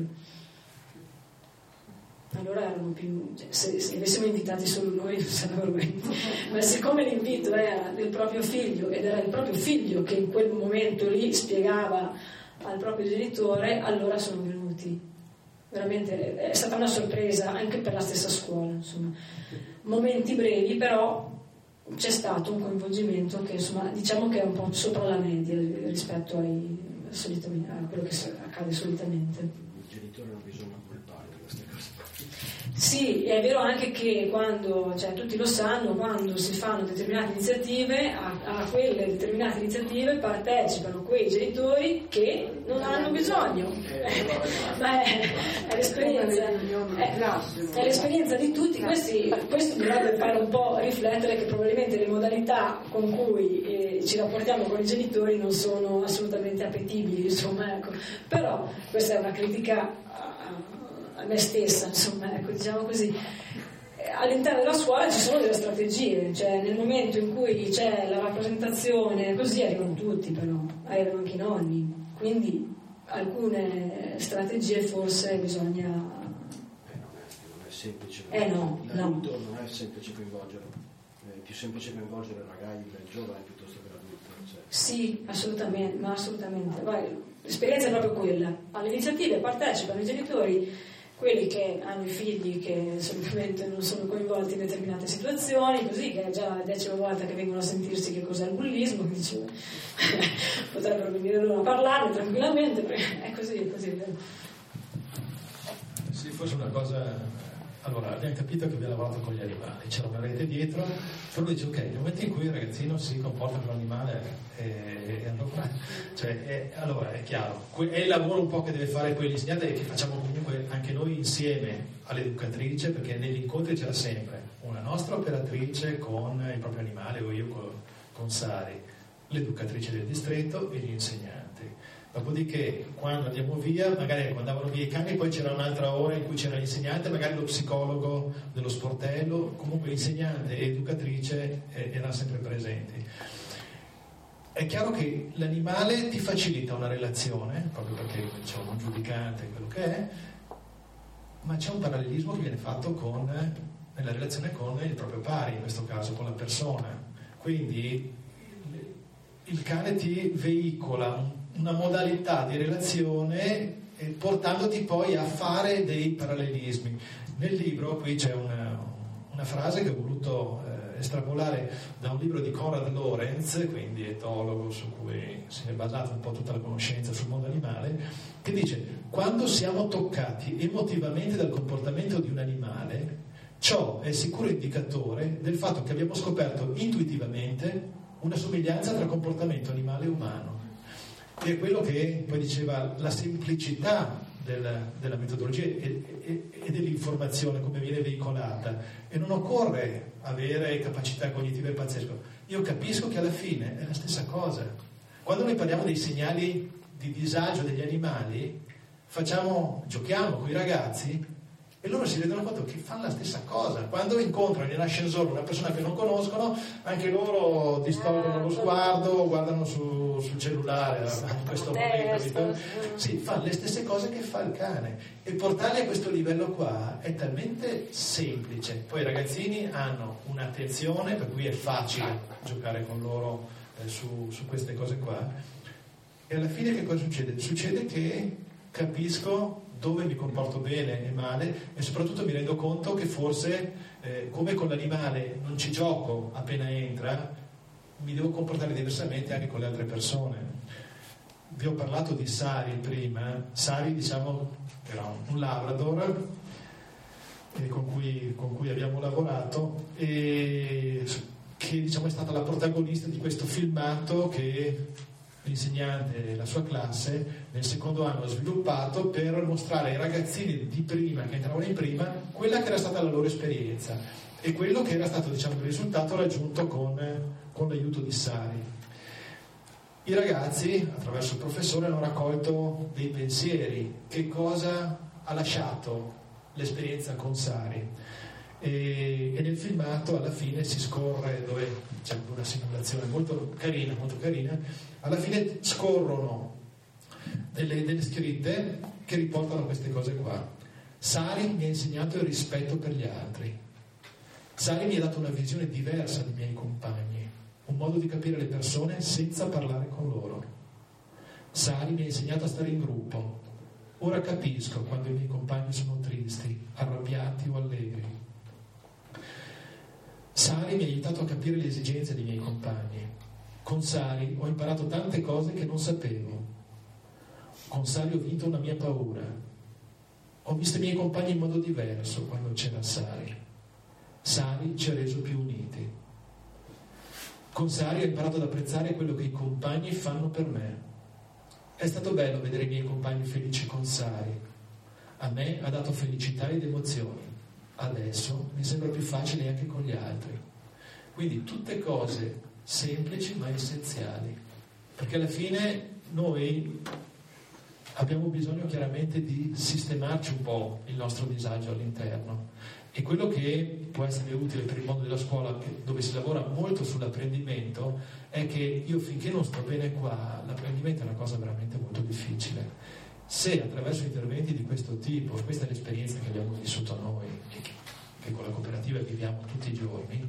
Allora erano più, se li avessimo invitati solo noi non sarebbero venuti, ma siccome l'invito era del proprio figlio ed era il proprio figlio che in quel momento lì spiegava al proprio genitore, allora sono venuti. Veramente è stata una sorpresa anche per la stessa scuola, insomma. Momenti brevi, però c'è stato un coinvolgimento che, insomma, diciamo che è un po' sopra la media rispetto a quello che accade solitamente. Il genitore non bisogna colpare di queste cose. Sì, è vero anche che quando, tutti lo sanno, quando si fanno determinate iniziative, a quelle determinate iniziative partecipano quei genitori che non hanno bisogno. Ma è l'esperienza di tutti. Questo dovrebbe fare un po' riflettere che probabilmente le modalità con cui ci rapportiamo con i genitori non sono assolutamente appetibili, insomma, ecco. Però questa è una critica a me stessa, insomma, ecco, diciamo così. All'interno della scuola ci sono delle strategie, nel momento in cui c'è la rappresentazione così arrivano tutti, però arrivano anche i nonni, quindi alcune strategie forse bisogna. Non è semplice. L'adulto non è semplice coinvolgerlo, è più semplice coinvolgere il giovane piuttosto che l'adulto. Sì, assolutamente, ma assolutamente. L'esperienza è proprio quella. Alle iniziative partecipano i genitori, quelli che hanno i figli che assolutamente non sono coinvolti in determinate situazioni, così che è già la 10ª volta che vengono a sentirsi che cos'è il bullismo, che dice, potrebbero venire loro a parlarne tranquillamente, perché è così. Sì, forse una cosa. Allora, abbiamo capito che abbiamo lavorato con gli animali, c'era una rete dietro, però dice ok, nel momento in cui il ragazzino si comporta con l'animale, allora è chiaro, è il lavoro un po' che deve fare quell'insegnante e che facciamo comunque anche noi insieme all'educatrice, perché negli incontri c'era sempre una nostra operatrice con il proprio animale o io con Sari, l'educatrice del distretto e gli insegnanti. Dopodiché, quando andiamo via, magari quando andavano via i cani, poi c'era un'altra ora in cui c'era l'insegnante, magari lo psicologo dello sportello, comunque l'insegnante e l'educatrice erano sempre presenti. È chiaro che l'animale ti facilita una relazione, proprio perché c'è un giudicante, quello che è, ma c'è un parallelismo che viene fatto nella relazione con il proprio pari, in questo caso con la persona. Quindi il cane ti veicola una modalità di relazione portandoti poi a fare dei parallelismi. Nel libro qui c'è una frase che ho voluto estrapolare da un libro di Konrad Lorenz, quindi etologo su cui si è basata un po' tutta la conoscenza sul mondo animale, che dice: quando siamo toccati emotivamente dal comportamento di un animale, ciò è sicuro indicatore del fatto che abbiamo scoperto intuitivamente una somiglianza tra comportamento animale e umano, che è quello che poi diceva la semplicità della metodologia e dell'informazione come viene veicolata, e non occorre avere capacità cognitive pazzesche. Io capisco che alla fine è la stessa cosa. Quando noi parliamo dei segnali di disagio degli animali, giochiamo con i ragazzi e loro si rendono conto che fanno la stessa cosa. Quando incontrano in ascensore una persona che non conoscono, anche loro distolgono lo sguardo, guardano sul cellulare in questo momento. Sì, fanno le stesse cose che fa il cane, e portarli a questo livello qua è talmente semplice. Poi i ragazzini hanno un'attenzione per cui è facile giocare con loro su queste cose qua, e alla fine che cosa succede? Succede che capisco dove mi comporto bene e male, e soprattutto mi rendo conto che forse come con l'animale non ci gioco appena entra, mi devo comportare diversamente anche con le altre persone. Vi ho parlato di Sari prima. Sari, diciamo, era un Labrador con cui abbiamo lavorato, e che diciamo è stata la protagonista di questo filmato che l'insegnante e la sua classe nel secondo anno ha sviluppato per mostrare ai ragazzini di prima, che entravano in prima, quella che era stata la loro esperienza e quello che era stato, diciamo, il risultato raggiunto con l'aiuto di Sari. I ragazzi, attraverso il professore, hanno raccolto dei pensieri. Che cosa ha lasciato l'esperienza con Sari? E nel filmato alla fine si scorre, dove c'è una simulazione molto carina, alla fine scorrono delle scritte che riportano queste cose qua. Sari mi ha insegnato il rispetto per gli altri. Sari mi ha dato una visione diversa dei miei compagni, un modo di capire le persone senza parlare con loro. Sari mi ha insegnato a stare in gruppo. Ora capisco quando i miei compagni sono tristi, arrabbiati o allegri. Sari mi ha aiutato a capire le esigenze dei miei compagni. Con Sari ho imparato tante cose che non sapevo. Con Sari ho vinto una mia paura. Ho visto i miei compagni in modo diverso quando c'era Sari. Sari ci ha reso più uniti. Con Sari ho imparato ad apprezzare quello che i compagni fanno per me. È stato bello vedere i miei compagni felici con Sari. A me ha dato felicità ed emozioni. Adesso mi sembra più facile anche con gli altri. Quindi tutte cose semplici ma essenziali, perché alla fine noi abbiamo bisogno chiaramente di sistemarci un po' il nostro disagio all'interno, e quello che può essere utile per il mondo della scuola, dove si lavora molto sull'apprendimento, è che io finché non sto bene qua, l'apprendimento è una cosa veramente molto difficile. Se attraverso interventi di questo tipo, questa è l'esperienza che abbiamo vissuto noi, che con la cooperativa viviamo tutti i giorni,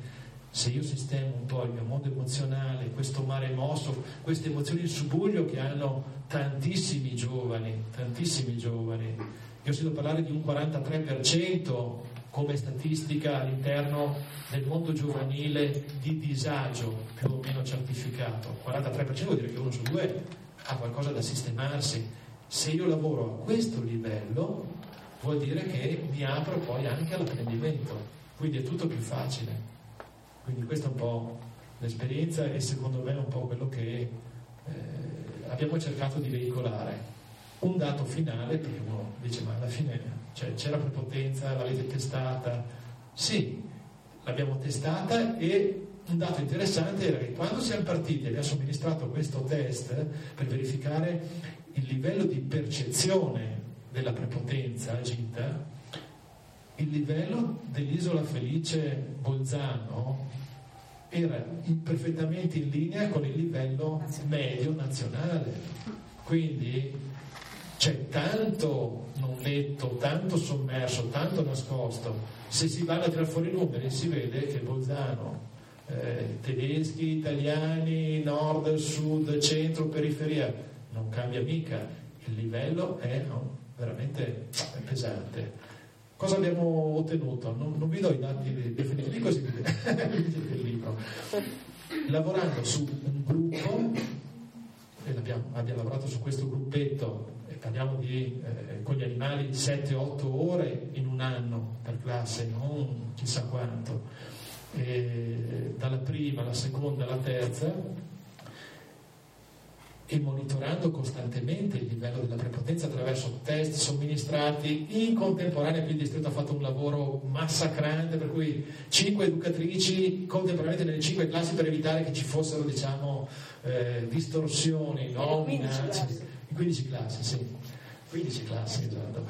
se io sistemo un po' il mio mondo emozionale, questo mare mosso, queste emozioni in subbuglio che hanno tantissimi giovani, io ho sentito parlare di un 43% come statistica all'interno del mondo giovanile di disagio più o meno certificato. 43% vuol dire che 1 su 2 ha qualcosa da sistemarsi. Se io lavoro a questo livello vuol dire che mi apro poi anche all'apprendimento, quindi è tutto più facile. Quindi questa è un po' l'esperienza e secondo me è un po' quello che abbiamo cercato di veicolare. Un dato finale, perché uno dice ma alla fine c'era prepotenza, l'avete testata? Sì, l'abbiamo testata e un dato interessante era che quando siamo partiti e abbiamo somministrato questo test per verificare il livello di percezione della prepotenza agita, il livello dell'Isola Felice Bolzano era perfettamente in linea con il livello medio nazionale. Quindi c'è tanto non letto, tanto sommerso, tanto nascosto. Se si vanno a tirare fuori i numeri si vede che Bolzano, tedeschi, italiani, nord, sud, centro, periferia, non cambia mica. Il livello è veramente pesante. Cosa abbiamo ottenuto? Non vi do i dati definitivi, così vi leggete il libro. Lavorando su un gruppo, abbiamo lavorato su questo gruppetto, e parliamo di con gli animali 7-8 ore in un anno per classe, non chissà quanto, dalla prima alla seconda alla terza, e monitorando costantemente il livello della prepotenza attraverso test somministrati in contemporanea. Quindi il distretto ha fatto un lavoro massacrante, per cui 5 educatrici contemporaneamente nelle 5 classi per evitare che ci fossero, diciamo, distorsioni, no? 15 classi, sì, 15 classi, esatto.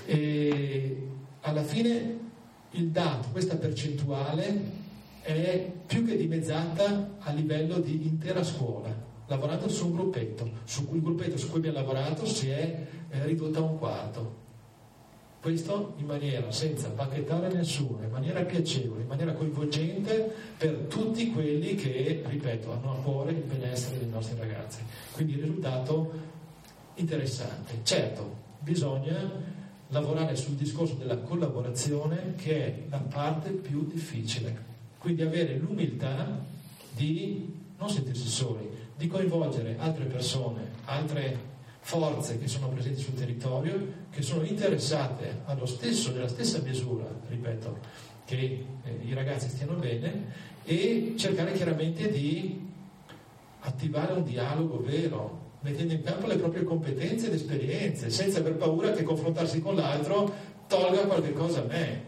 E alla fine il dato, questa percentuale è più che dimezzata a livello di intera scuola, lavorando su un gruppetto, il gruppetto su cui abbiamo lavorato si è ridotto a un quarto. Questo in maniera senza bacchettare nessuno, in maniera piacevole, in maniera coinvolgente per tutti quelli che, ripeto, hanno a cuore il benessere dei nostri ragazzi. Quindi il risultato interessante. Certo, bisogna lavorare sul discorso della collaborazione, che è la parte più difficile. Quindi avere l'umiltà di non sentirsi soli, di coinvolgere altre persone, altre forze che sono presenti sul territorio, che sono interessate nella stessa misura, ripeto, che i ragazzi stiano bene, e cercare chiaramente di attivare un dialogo vero, mettendo in campo le proprie competenze ed esperienze, senza aver paura che confrontarsi con l'altro tolga qualche cosa a me.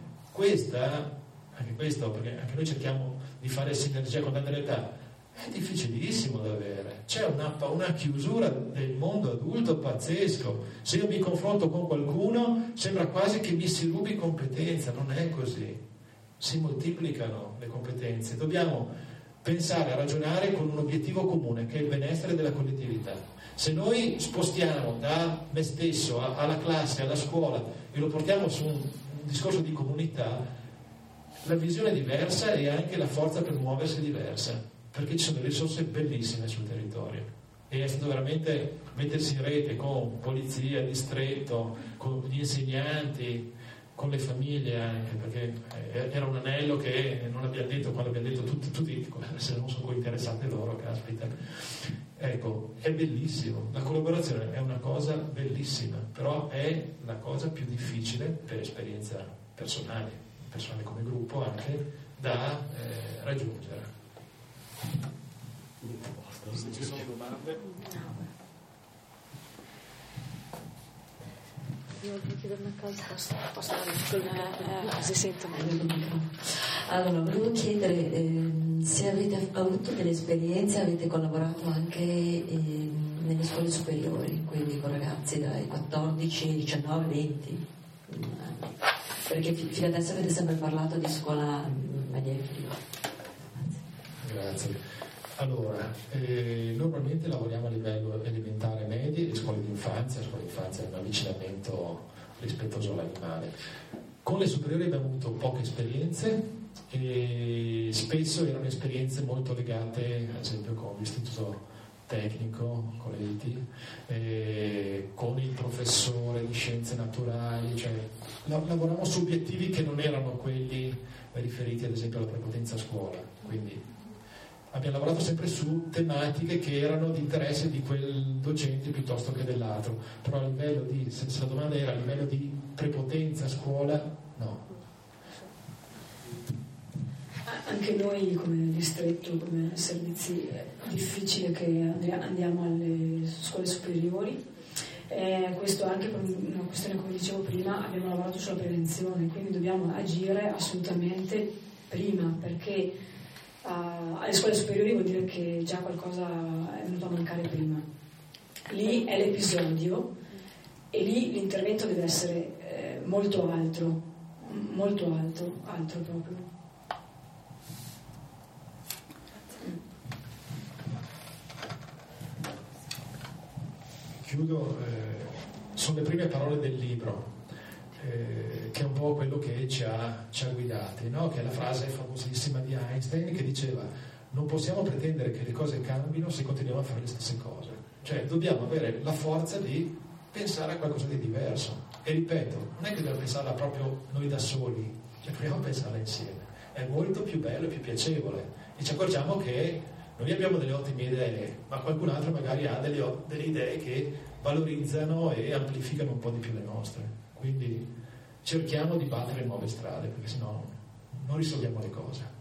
Anche questo, perché anche noi cerchiamo di fare sinergia con tante realtà, è difficilissimo da avere. C'è una chiusura del mondo adulto pazzesco. Se io mi confronto con qualcuno sembra quasi che mi si rubi competenza. Non è così, si moltiplicano le competenze. Dobbiamo pensare a ragionare con un obiettivo comune, che è il benessere della collettività. Se noi spostiamo da me stesso alla classe, alla scuola, e lo portiamo su un discorso di comunità, la visione è diversa e anche la forza per muoversi è diversa, perché ci sono delle risorse bellissime sul territorio, e è stato veramente mettersi in rete con polizia, distretto, con gli insegnanti, con le famiglie anche, perché era un anello che non abbiamo detto quando abbiamo detto tutti se non sono interessate loro, caspita. Ecco, è bellissimo, la collaborazione è una cosa bellissima, però è la cosa più difficile per esperienza personale come gruppo anche, da raggiungere. Se ci sono domande? Io voglio chiedere una cosa, posso si sente meglio. Allora, volevo chiedere se avete avuto delle esperienze, avete collaborato anche nelle scuole superiori, quindi con ragazzi dai 14, 19, 20 anni, perché fino adesso avete sempre parlato di scuola media inferiore. Grazie. Allora, normalmente lavoriamo a livello elementare, medie e scuole d'infanzia. La scuola d'infanzia è un avvicinamento rispettoso all'animale. Con le superiori abbiamo avuto poche esperienze e spesso erano esperienze molto legate, ad esempio, con l'istituto tecnico, con l'EIT, con il professore di scienze naturali, cioè lavoravamo su obiettivi che non erano quelli riferiti ad esempio alla prepotenza a scuola, quindi abbiamo lavorato sempre su tematiche che erano di interesse di quel docente piuttosto che dell'altro, però a livello di, se la domanda era a livello di prepotenza a scuola, no. Anche noi come distretto, come servizi, è difficile che andiamo alle scuole superiori. Questo anche per una questione, come dicevo prima, abbiamo lavorato sulla prevenzione, quindi dobbiamo agire assolutamente prima, perché alle scuole superiori vuol dire che già qualcosa è venuto a mancare prima. Lì è l'episodio e lì l'intervento deve essere molto alto proprio. Chiudo, sono le prime parole del libro, che è un po' quello che ci ha guidati, no? Che è la frase famosissima di Einstein che diceva: non possiamo pretendere che le cose cambino se continuiamo a fare le stesse cose, cioè dobbiamo avere la forza di pensare a qualcosa di diverso, e ripeto, non è che dobbiamo pensarla proprio noi da soli, cioè proviamo a pensarla insieme, è molto più bello e più piacevole, e ci accorgiamo che noi abbiamo delle ottime idee, ma qualcun altro magari ha delle idee che valorizzano e amplificano un po' di più le nostre. Quindi cerchiamo di battere nuove strade, perché sennò non risolviamo le cose.